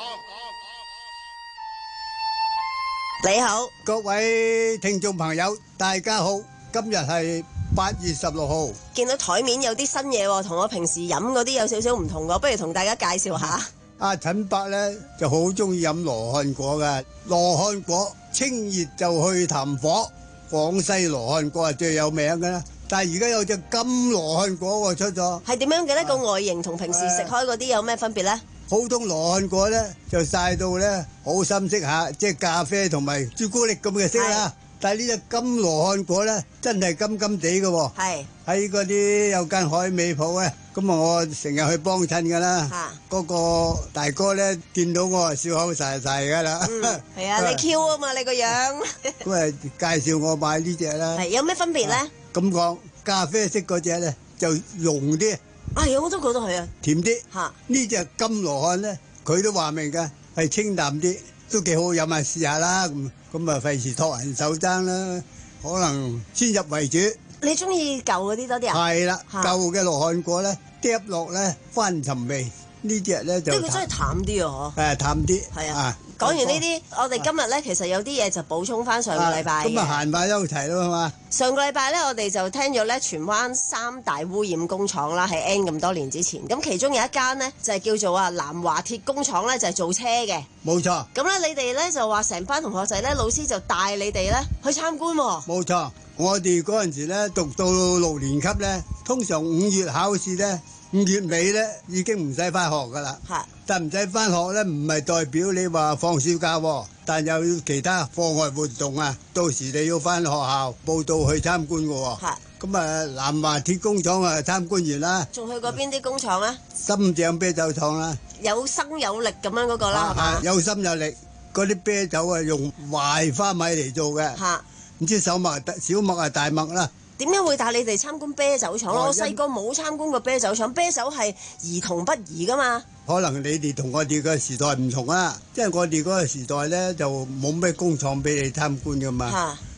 你好， 各位聽眾朋友，大家好。今日係八月十六號， 見到台面有啲新嘢，同我平時飲嗰啲有少少唔同嘅，不如同大家介紹下。 阿陳伯咧就好中意飲羅漢果嘅，羅漢果清熱就去痰火，廣西羅漢果係最有名嘅啦。但係而家有隻金羅漢果出咗， 係點樣嘅呢？個外形同平時食開嗰啲有咩分別呢？ 普通羅漢果咧就曬到咧好深色下，即係咖啡同埋朱古力咁嘅色啦。但係呢隻金羅漢果咧真係金金地嘅喎。係喺嗰啲有間海味鋪咧，咁啊我成日去幫襯㗎啦。嗰個大哥咧見到我啊笑口曬曬㗎啦。 係啊，你 Q 啊嘛，你個樣。 咁啊介紹我買呢隻啦。 係有咩分別咧？ 咁講咖啡色嗰隻咧就濃啲。 係啊，我都覺得係啊， 甜啲嚇。呢隻金羅漢咧，佢都話明㗎，係清淡啲，都幾好飲啊！試下啦，咁咁啊，費事托人手踭啦。可能先入為主。 你中意舊嗰啲多啲啊？ 係啦，舊嘅羅漢果咧，嗒落咧翻尋味。呢隻咧就， 即係佢真係淡啲啊！嗬， 誒淡啲。 係啊。講完呢啲，我哋今日咧其實有啲嘢就補充翻上個禮拜嘅。 咁啊，閒話休題啦嘛。 上個禮拜咧，我哋就聽咗咧荃灣三大污染工廠啦，喺 N 咁多年之前。咁其中有一間呢，就係叫做啊南華鐵工廠咧，就係做車嘅。 冇錯。 咁咧，你哋咧就話成班同學仔咧，老師就帶你哋咧去參觀喎。 冇錯，我哋嗰陣時咧讀到六年級咧，通常五月考試咧。五月尾咧已經唔使翻學噶啦，但唔使翻學咧唔係代表你話放暑假，但又要其他課外活動啊，到時你要翻學校報到去參觀嘅。咁啊南華鐵工廠啊參觀完啦， 仲去過邊啲工廠啊？ 深井啤酒廠啦， 有生有力咁樣嗰個啦，係嘛？ 有心有力，嗰啲啤酒啊用壞花米嚟做嘅，唔知小麥小麥啊大麥啦。 點解會帶你哋參觀啤酒廠？我細個冇參觀過啤酒廠，啤酒係兒童不宜噶嘛。 可能你哋同我哋個時代唔同啊，即係我哋嗰個時代咧就冇咩工廠俾你參觀噶嘛。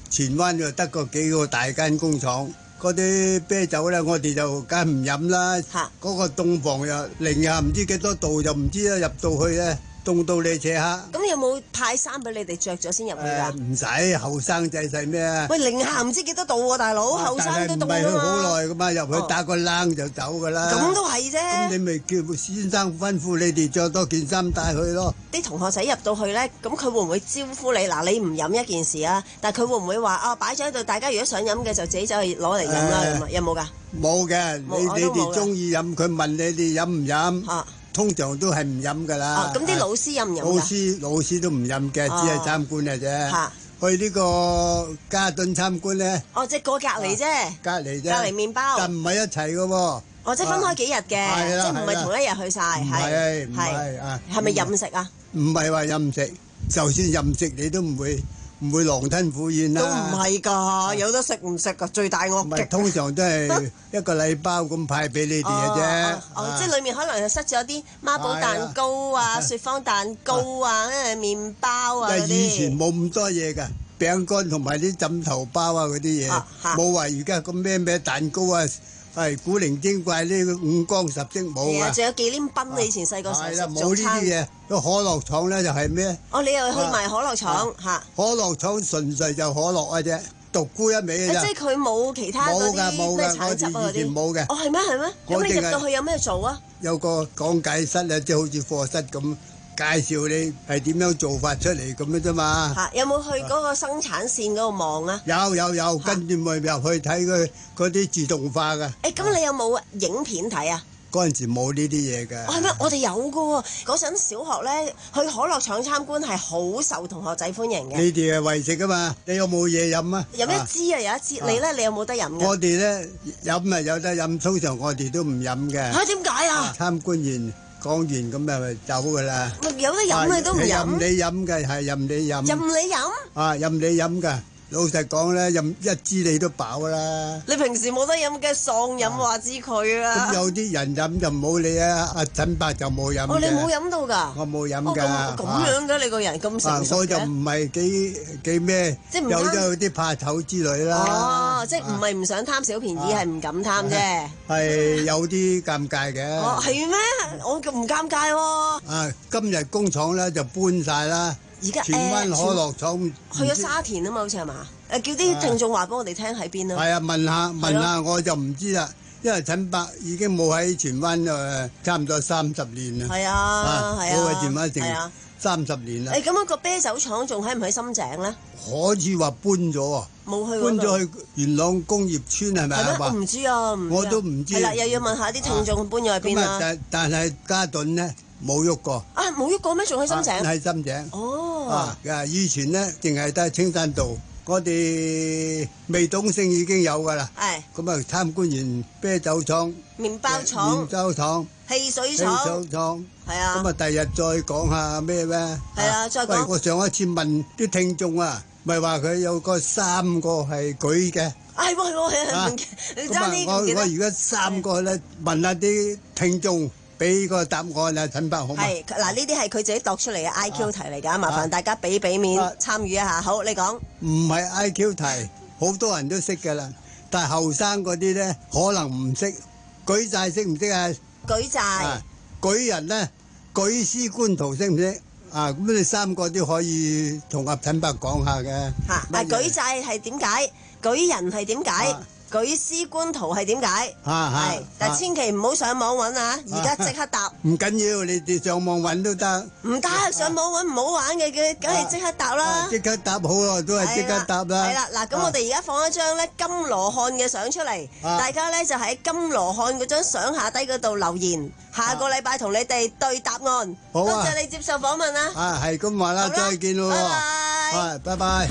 荃灣就得個幾個大間工廠，嗰啲啤酒咧，我哋就梗係唔飲啦。嗰個凍房又零下唔知幾多度，就唔知啦。入到去咧，凍到你扯黑。 咁有冇派衫俾你哋着咗先入去㗎？ 唔使，後生仔使咩啊？ 喂，零下唔知幾多度喎，大佬，後生都凍㗎嘛。 但係唔係去好耐㗎嘛？入去打個冷就走㗎啦。 咁都係啫。 咁你咪叫先生吩咐你哋着多件衫帶去咯。 啲同學仔入到去咧，咁佢會唔會招呼你？嗱，你唔飲一件事啊，但係佢會唔會話啊擺咗喺度，大家如果想飲嘅就自己走去攞嚟飲啦？咁啊，有冇㗎？ 冇嘅，你你哋中意飲，佢問你哋飲唔飲？ 啊， 通常都係唔飲㗎啦。 哦，咁啲老師飲唔飲㗎？ 老師老師都唔飲嘅，只係參觀嘅啫。 嚇， 去呢個嘉頓參觀咧。 哦，即係過隔離啫。 隔離啫。 隔離麵包。 但唔係一齊嘅喎。 哦，即係分開幾日嘅，即係唔係同一日去晒， 係唔係啊？ 係咪飲食啊？ 唔係話飲食，就算飲食你都唔會唔會狼吞虎咽啦。 都唔係㗎，有得食唔食㗎，罪大惡極。 通常都係一個禮包咁派俾你哋嘅啫。 哦，即係裡面可能係塞咗啲孖寶蛋糕啊、雪芳蛋糕啊、誒麵包啊嗰啲。 以前冇咁多嘢㗎，餅乾同埋啲枕頭包啊嗰啲嘢，冇話而家咁咩咩蛋糕啊。係古靈精怪呢個五光十色冇啊！ 仲有忌廉賓啊！以前細個成日食冇呢啲嘢。個可樂廠咧就係咩？ 哦，你又去埋可樂廠嚇？ 可樂廠純粹就可樂啊啫，獨沽一味嘅啫。 即係佢冇其他嗰啲咩橙汁啊嗰啲。 冇嘅。 哦，係咩係咩？咁你入到去有咩做啊？ 有個講解室啊，即係好似課室咁。介紹你係點樣做法出嚟咁樣啫嘛？ 嚇，有冇去嗰個生產線嗰度望啊？ 有有有，跟住咪入去睇佢嗰啲自動化㗎。 誒，咁你有冇影片睇啊？ 嗰陣時冇呢啲嘢㗎。 係咩？我哋有㗎喎。嗰陣小學咧，去可樂廠參觀係好受同學仔歡迎嘅。 你哋係為食㗎嘛？你有冇嘢飲啊？ 有一支啊，有一支。你咧，你有冇得飲嘅？ 我哋咧飲啊有得飲，通常我哋都唔飲嘅。 嚇？點解啊？ 參觀完。講完咁咪走噶啦， 有得飲你都唔飲。 任你飲嘅係任你飲， 任你飲啊任你飲噶。老實講咧，任一支你都飽啦。 你平時冇得飲嘅喪飲話知佢啊。 咁有啲人飲就唔好理啊。阿陳伯就冇飲嘅。 哦，你冇飲到㗎？ 我冇飲㗎。 咁樣嘅你個人咁成熟嘅。 我就唔係幾幾咩， 即係唔有有啲怕醜之類啦。 哦，即係唔係唔想貪小便宜，係唔敢貪啫。 係有啲尷尬嘅。 哦，係咩？我唔尷尬喎。 啊，今日工廠咧就搬晒啦。 而家荃灣可樂廠去咗沙田啊嘛，好似係嘛？誒，叫啲聽眾話俾我哋聽喺邊啊？ 係啊，問下問下我就唔知啦，因為陳伯已經冇喺荃灣誒，差唔多三十年啦。 係啊，係啊， 冇喺荃灣成三十年啦。 誒，咁樣個啤酒廠仲喺唔喺深井咧？ 好似話搬咗啊！ 冇去搬咗去元朗工業村係咪啊？ 我唔知啊， 我都唔知。 係啦，又要問下啲聽眾搬咗去邊啦。 但但係嘉頓咧冇喐過。 啊，冇喐過咩？仲喺深井？ 喺深井。 哦。 啊，以前咧淨係得青山道，我哋未董姓已經有噶啦。 係。 咁啊，參觀完啤酒廠、 麵包廠、 麵包廠、 汽水廠、 汽水廠。 係啊。 咁啊，第日再講下咩咩？ 係啊，再講。 喂，我上一次問啲聽眾啊。咪話佢有個三個係舉嘅， 係喎係喎係啊！你爭啲我我而家三個咧問下啲聽眾，俾個答案啊，陳伯好嘛？ 係嗱，呢啲係佢自己度出嚟嘅 I Q 題嚟㗎，麻煩大家俾俾面參與一下。好，你講。 唔係 I Q 題，好多人都識㗎啦，但係後生嗰啲咧可能唔識。舉債識唔識啊？ 舉債。 舉人咧，舉絲觀圖識唔識？啊，咁你三個都可以同阿陳伯講下嘅。 嚇，啊，舉債係點解？舉人係點解？舉絲觀圖係點解？係，但千祈唔好上網揾啊！而家即刻答。 唔緊要，你哋上網揾都得。 唔得，上網揾唔好玩嘅，嘅梗係即刻答啦。 即刻答好啊，都係即刻答啦。 係啦，嗱，咁我哋而家放一張咧金羅漢嘅相出嚟，大家咧就喺金羅漢嗰張相下低嗰度留言，下個禮拜同你哋對答案。 好啊， 多謝你接受訪問啊！ 啊，係咁話啦，再見咯。拜拜。係，拜拜。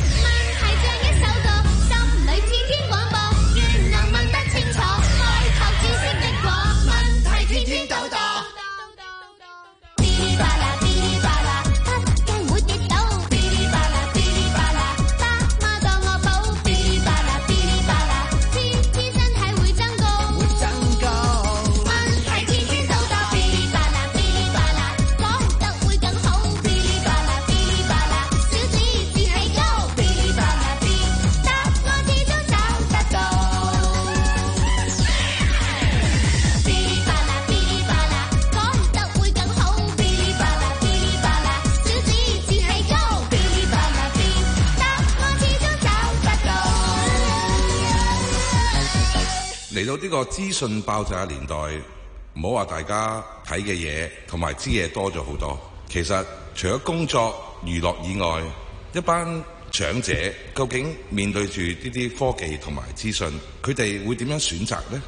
嚟到呢個資訊爆炸嘅年代，唔好話大家睇嘅嘢同埋知嘢多咗好多。其實除咗工作娛樂以外，一班長者究竟面對住呢啲科技同埋資訊，佢哋會點樣選擇呢？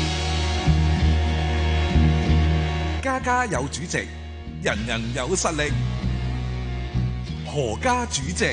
家家有主席，人人有實力。何家主席。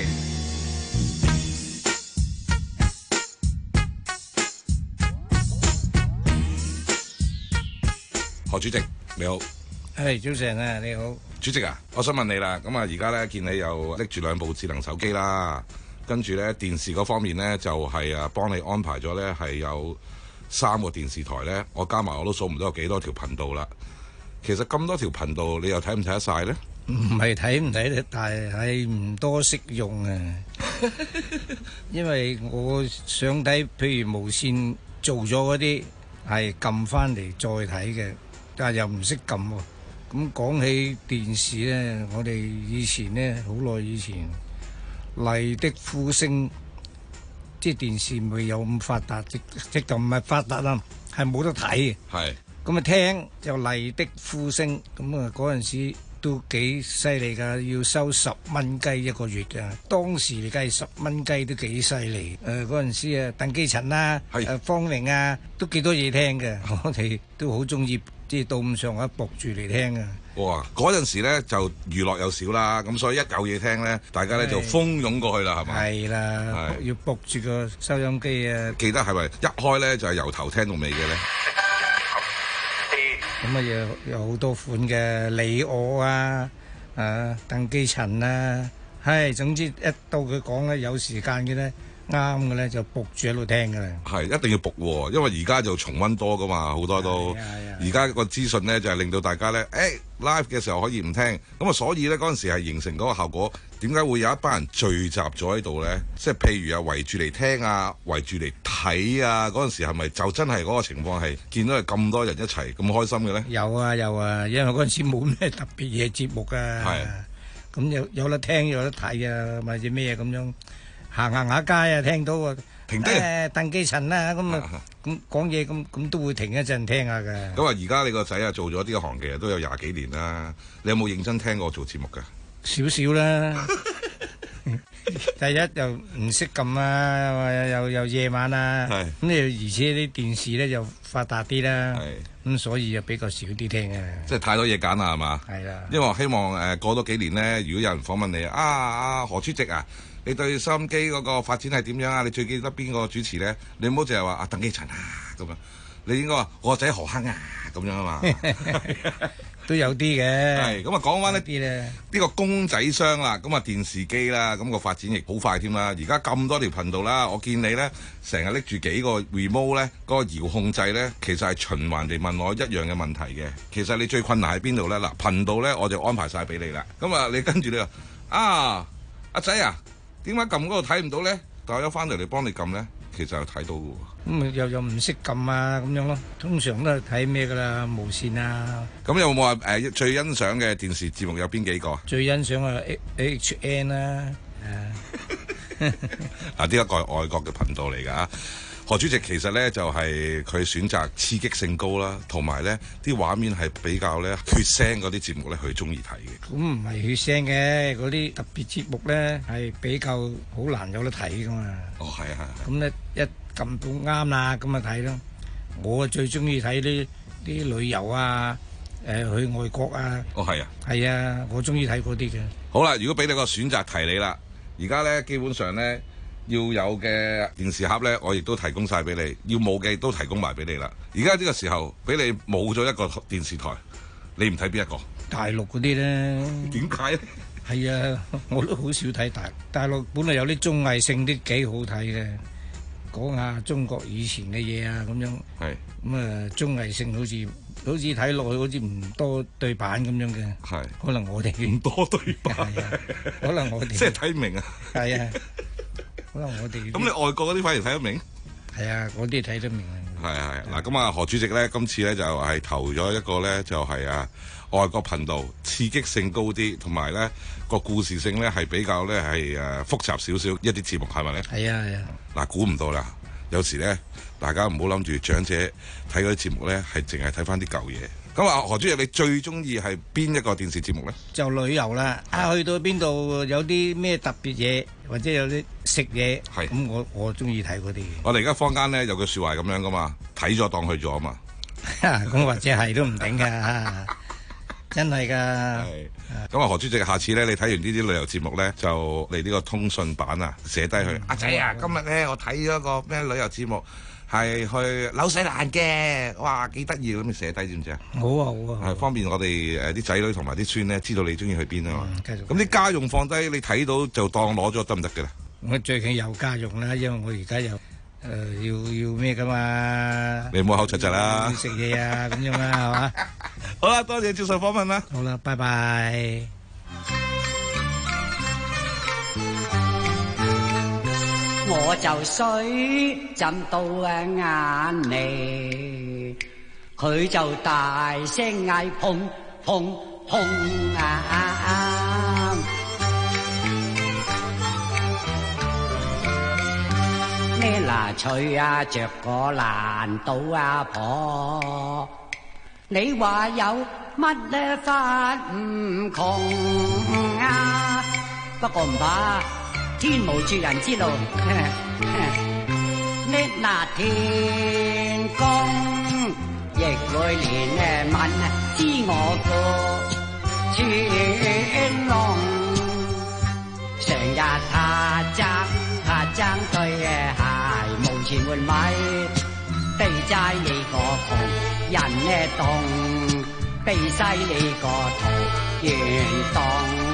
何主席你好。 係早晨啊，你好。 主席啊，我想問你啦，咁啊而家咧見你又拎住兩部智能手機啦，跟住咧電視嗰方面咧就係啊幫你安排咗咧係有三個電視台咧，我加埋我都數唔到有幾多條頻道啦。其實咁多條頻道，你又睇唔睇得晒咧？ 唔係睇唔睇得，但係係唔多識用啊。因為我想睇，譬如無線做咗嗰啲係撳翻嚟再睇嘅，但係又唔識撳喎。咁講起電視咧，我哋以前咧好耐以前麗的呼聲，即係電視未有咁發達，即即就唔係發達啦，係冇得睇嘅。 係。 咁啊聽就麗的呼聲，咁啊嗰陣時都幾犀利㗎，要收十蚊雞一個月㗎。當時嚟計十蚊雞都幾犀利。誒嗰陣時啊，鄧寄塵啦，誒方寧啊，都幾多嘢聽嘅。我哋都好中意，即係到咁上下駁住嚟聽啊。 哇！嗰陣時咧就娛樂又少啦，咁所以一有嘢聽咧，大家咧就蜂擁過去啦，係咪？ 係啦，要駁住個收音機啊！ 記得係咪一開咧就係由頭聽到尾嘅咧？ 咁啊，有有好多款嘅，你我啊，啊鄧寄塵啊，係總之一到佢講咧有時間嘅咧，啱嘅咧就駁住喺度聽㗎啦。 係一定要駁喎，因為而家就重溫多㗎嘛，好多都。而家個資訊咧就係令到大家咧，誒 live 嘅時候可以唔聽，咁啊所以咧嗰陣時係形成嗰個效果。點解會有一班人聚集咗喺度咧？即係譬如啊，圍住嚟聽啊，圍住嚟睇啊，嗰陣時係咪就真係嗰個情況係見到係咁多人一齊咁開心嘅咧？ 有啊有啊，因為嗰陣時冇咩特別嘢節目啊，咁有有得聽有得睇啊，或者咩咁樣行行下街啊，聽到啊， 停低誒鄧寄塵啦，咁啊咁講嘢咁咁都會停一陣聽下㗎。 咁啊，而家你個仔啊做咗呢個行其實都有廿幾年啦，你有冇認真聽過做節目㗎？ 少少啦，第一又唔識撳啊，又又夜晚啊，咁又而且啲電視咧又發達啲啦，咁所以又比較少啲聽啊。 即係太多嘢揀啦，係嘛？ 係啦。 因為我希望誒過多幾年咧，如果有人訪問你啊啊何主席啊，你對收音機嗰個發展係點樣啊？你最記得邊個主持咧？你唔好淨係話啊鄧寄塵啊咁樣，你應該話我個仔何鏗啊咁樣啊嘛。 都有啲嘅， 係咁啊！講翻呢啲咧，呢個公仔箱啦，咁啊電視機啦，咁個發展亦好快添啦。而家咁多條頻道啦，我見你咧成日拎住幾個 remote 咧，嗰個遙控掣咧，其實係循環地問我一樣嘅問題嘅。其實你最困難喺邊度咧？嗱，頻道咧我就安排晒俾你啦。咁啊，你跟住你話啊，阿仔啊，點解撳嗰度睇唔到咧？但我一翻嚟嚟幫你撳咧，其實又睇到嘅喎。 咁又又唔識撳啊咁樣咯，通常都係睇咩噶啦，無線啊。 咁有冇話誒最欣賞嘅電視節目有邊幾個？ 最欣賞啊 H N 啦， 啊呢一個係外國嘅頻道嚟㗎。何主席其實咧就係佢選擇刺激性高啦，同埋咧啲畫面係比較咧血腥嗰啲節目咧，佢中意睇嘅。 咁唔係血腥嘅，嗰啲特別節目咧係比較好難有得睇㗎嘛。 哦，係啊。 咁咧一撳到啱啦，咁啊睇咯。我最中意睇啲啲旅遊啊，誒去外國啊。 哦，係啊。 係啊，我中意睇嗰啲嘅。 好啦，如果俾你個選擇題你啦，而家咧基本上咧。要有嘅電視盒呢，我亦都提供晒俾你；要冇嘅都提供埋俾你啦。而家呢個時候俾你冇咗一個電視台，你唔睇邊一個？ 大陸嗰啲呢？ 點解咧？ 係啊，我都好少睇大大陸，本來有啲綜藝性啲幾好睇嘅，講下中國以前嘅嘢啊咁樣。 係咁啊，綜藝性好似好似睇落去好似唔多對版咁樣嘅。 係可能我哋唔多對版， 可能我哋即係睇唔明啊。 係啊。可能我哋咁你外國嗰啲反而睇得明？ 係啊，嗰啲睇得明啊。 係係嗱，咁啊何主席咧，今次咧就係投咗一個咧，就係啊外國頻道，刺激性高啲，同埋咧個故事性咧係比較咧係誒複雜少少一啲節目，係咪咧？ 係啊係啊。 嗱，估唔到啦， 有時咧，大家唔好諗住長者睇嗰啲節目咧，係淨係睇翻啲舊嘢。咁啊，何主席，你最中意係邊一個電視節目咧？ 就旅遊啦，啊去到邊度有啲咩特別嘢，或者有啲食嘢， 係咁我我中意睇嗰啲。 我哋而家坊間咧有句説話咁樣噶嘛，睇咗當去咗啊嘛。 咁或者係都唔定㗎，真係㗎。 咁啊，何主席，下次咧你睇完呢啲旅遊節目咧，就嚟呢個通訊版啊，寫低佢。阿仔啊，今日咧我睇咗個咩旅遊節目，係去紐西蘭嘅，哇幾得意，咁你寫低知唔知啊？ 好啊好啊， 係方便我哋誒啲仔女同埋啲孫咧，知道你中意去邊啊嘛。咁啲家用放低，你睇到就當攞咗得唔得嘅啦？ 我最近有家用啦，因為我而家有。誒、呃、要要咩噶嘛？ 你唔好口窒窒啦， 要食嘢啊咁樣啦，係嘛？ 好啦，多謝接受訪問啦。 好啦，拜拜。 我就水浸到眼眉，佢就大聲嗌砰砰砰啊！咩嗱翠啊，着個爛賭阿婆，你話有乜咧法唔窮啊？不過唔怕，天無絕人之路。呢嗱天公亦會連誒問知我個穿窿，成日他爭他爭對嘅鞋無錢換米，地債你個窮人呢凍，地西你個桃園凍。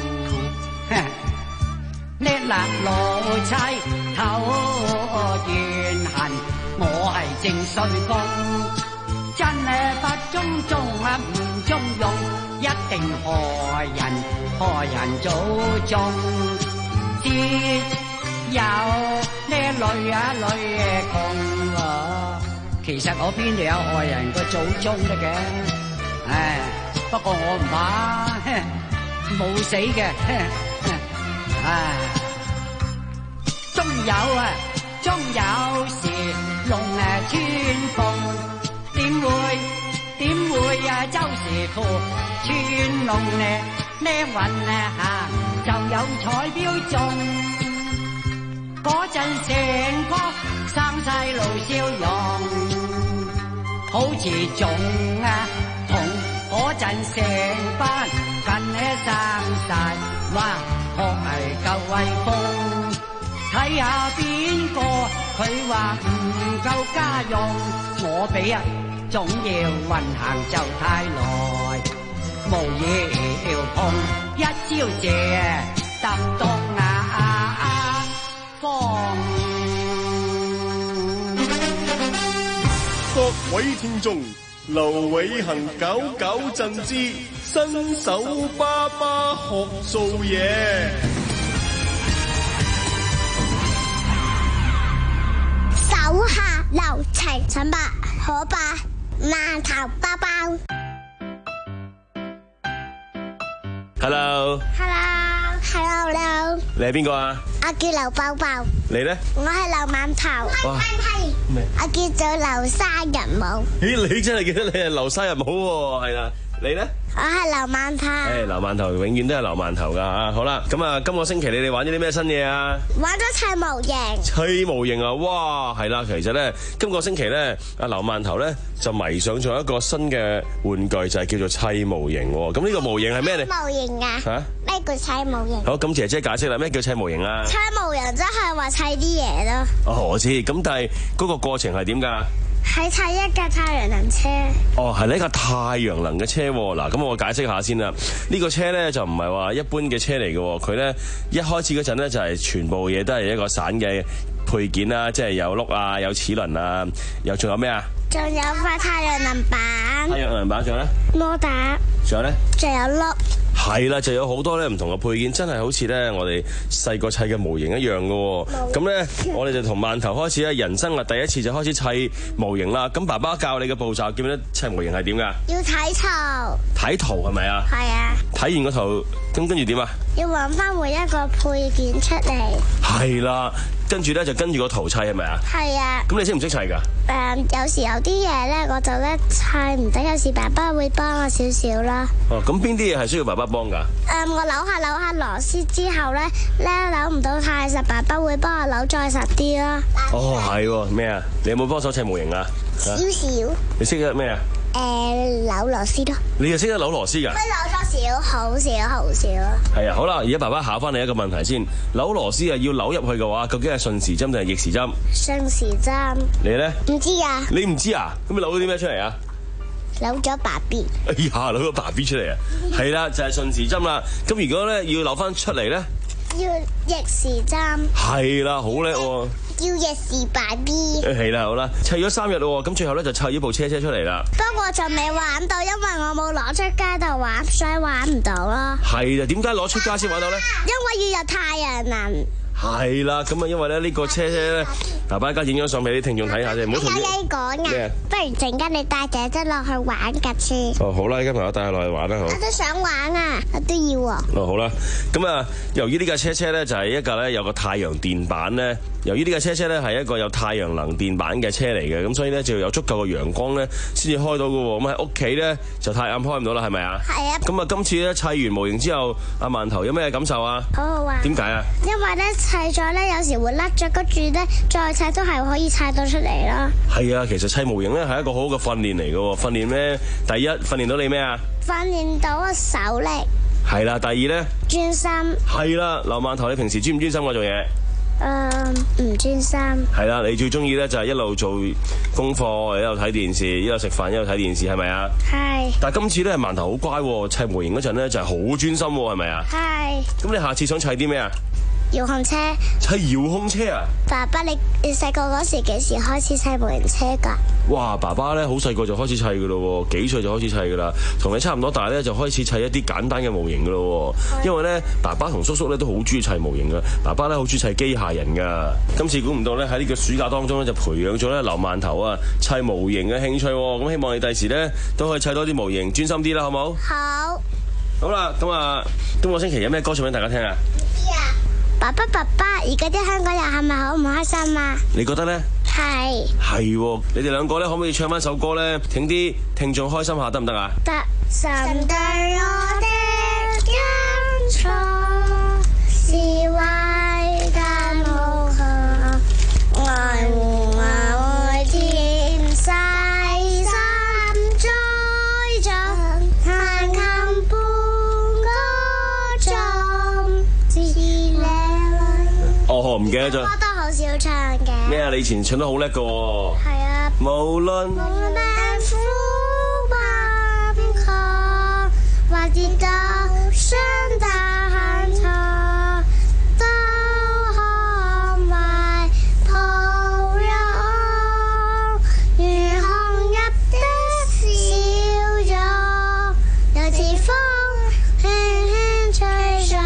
呢嗱老妻頭怨恨，我係正衰公，真係不中中啊唔中用，一定害人害人祖宗。只有呢女啊女窮啊，其實我邊度有害人個祖宗得嘅？唉，不過我唔怕，冇死嘅。唉，終有啊，終有時龍誒穿鳳，點會點會啊？周時富穿龍呢呢運啊嚇，就有彩標中，嗰陣成個生晒路笑容，好似種啊同嗰陣成班近呢生晒，哇！學係夠威風，睇下邊個佢話唔夠家用，我俾啊總要運行就太耐，無要碰一朝謝揼到牙風。 各位聽眾，劉偉恒搞搞震之新手爸爸學做嘢。 手下留情，陳伯可伯饅頭包包。 Hello。 Hello。Hello。Hello。 你係邊個啊？ 我叫劉寶寶。 你咧？ 我係劉饅頭。 哇！ 咩？我叫做流沙人舞。 咦，你真係記得你係流沙人舞喎，係啦。你咧？ 我係劉饅頭。 誒，劉饅頭永遠都係劉饅頭噶啊！好啦，咁啊，今個星期你哋玩咗啲咩新嘢啊？ 玩咗砌模型。 砌模型啊！哇，係啦，其實咧，今個星期咧，阿劉饅頭咧就迷上咗一個新嘅玩具，就係叫做砌模型。咁呢個模型係咩嚟？ 模型啊？ 吓？ 咩叫砌模型？ 好，咁姐姐解釋啦，咩叫砌模型啊？ 砌模型即係話砌啲嘢咯。 哦，我知，咁但係嗰個過程係點噶？ 係砌一架太陽能車。 哦，係呢一架太陽能嘅車。嗱，咁我解釋下先啦。呢個車咧就唔係話一般嘅車嚟嘅，佢咧一開始嗰陣咧就係全部嘢都係一個散嘅配件啦，即係有轆啊，有齒輪啊，又仲有咩啊？ 仲有塊太陽能板。 太陽能板仲有咧？ 摩打。 仲有咧？ 仲有粒。 係啦，就有好多咧唔同嘅配件，真係好似咧我哋細個砌嘅模型一樣嘅喎。咁咧，我哋就同饅頭開始咧，人生啊第一次就開始砌模型啦。咁爸爸教你嘅步驟，記唔記得砌模型係點㗎？ 要睇圖。 睇圖係咪啊？ 係啊。 睇完個圖，咁跟住點啊？ 要揾翻每一個配件出嚟。 係啦，跟住咧就跟住個圖砌係咪啊？ 係啊。 咁你識唔識砌㗎？ 誒，有時有啲嘢咧，我就咧砌唔得，有時爸爸會幫我少少啦。 哦，咁邊啲嘢係需要爸爸幫㗎？ 誒，我扭下扭下螺絲之後咧，咧扭唔到太實，爸爸會幫我扭再實啲啦。 哦，係喎，咩啊？你有冇幫手砌模型啊？ 少少。 你識得咩啊？ 誒，扭螺絲咯。 你又識得扭螺絲㗎？ 佢扭咗少，好少，好少咯。 係啊，好啦，而家爸爸考翻你一個問題先，扭螺絲啊，要扭入去嘅話，究竟係順時針定係逆時針？ 順時針。 你咧？ 唔知啊。 你唔知啊？咁你扭咗啲咩出嚟啊？ 扭咗爸 B。 哎呀，扭咗爸 B 出嚟啊！係啦，就係順時針啦。咁如果咧要扭翻出嚟咧？ 要逆時針。 係啦，好叻喎。 要逆時爸 B。 係啦，好啦，砌咗三日咯，咁最後咧就砌咗部車車出嚟啦。 不過就未玩到，因為我冇攞出街度玩，所以玩唔到咯。 係啊，點解攞出街先玩到咧？ 因為要有太陽能。 係啦，咁啊，因為咧呢個車車咧，爸爸而家影咗相俾啲聽眾睇下先，唔好同你講啊。不如陣間你帶姐姐落去玩架先。 哦，好啦，而家朋友帶佢落去玩啦，好。 我都想玩啊，我都要啊。 哦，好啦，咁啊，由於呢架車車咧就係一架咧有個太陽電板咧，由於呢架車車咧係一個有太陽能電板嘅車嚟嘅，咁所以咧就要有足夠嘅陽光咧先至開到嘅喎。咁喺屋企咧就太暗開唔到啦，係咪啊？ 係啊。 咁啊，今次咧砌完模型之後，阿饅頭有咩感受啊？ 好好玩。 點解啊？ 因為咧砌咗咧有時會甩咗，跟住咧再砌都係可以砌到出嚟啦。係啊，其實砌模型咧係一個好好嘅訓練嚟嘅喎。訓練咩？第一訓練到你咩啊？ 訓練到個手力。 係啦，第二咧？專心。 係啦，劉饅頭，你平時專唔專心我做嘢？ 誒，唔專心。 係啦，你最中意咧就係一路做功課，一路睇電視，一路食飯，一路睇電視，係咪啊？係。但係今次咧饅頭好乖喎，砌模型嗰陣咧就係好專心喎，係咪啊？係。咁你下次想砌啲咩啊？ 遙控車。 砌遙控車啊？ 爸爸，你你細個嗰時幾時開始砌模型車噶？ 哇！爸爸咧好細個就開始砌噶咯，幾歲就開始砌噶啦，同你差唔多大咧就開始砌一啲簡單嘅模型噶咯。因為咧爸爸同叔叔咧都好中意砌模型噶，爸爸咧好中意砌機械人噶。今次估唔到咧喺呢個暑假當中咧就培養咗咧劉饅頭啊砌模型嘅興趣。咁希望你第時咧都可以砌多啲模型，專心啲啦，好冇？好。好啦，咁啊，今個星期有咩歌唱俾大家聽啊？ 爸爸爸爸，而家啲香港人係咪好唔開心啊？ 你覺得咧？係係喎，你哋兩個咧可唔可以唱翻首歌咧，請啲聽眾開心下得唔得啊？ 得。神對我的恩寵是偉大無窮，愛護我每天細心栽種，彈琴伴歌頌，是靚女。 哦，唔記得咗。 歌都好少唱嘅。 咩啊？你以前唱得好叻噶喎。係啊。無論。或跌倒傷大喊錯，都可為抱擁，如紅日的笑容，有似風輕輕吹拂，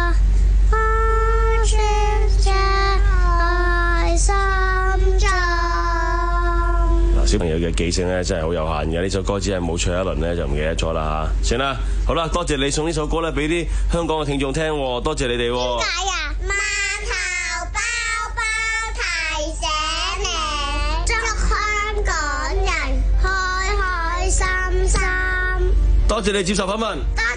安住在愛心中。嗱，小朋友嘅記性咧真係好有限嘅，呢首歌只係冇唱一輪咧就唔記得咗啦嚇。算啦。好啦，多謝你送呢首歌咧俾啲香港嘅聽眾聽，多謝你哋。點解啊？饅頭包包提醒你，祝香港人開開心心。多謝你接受訪問。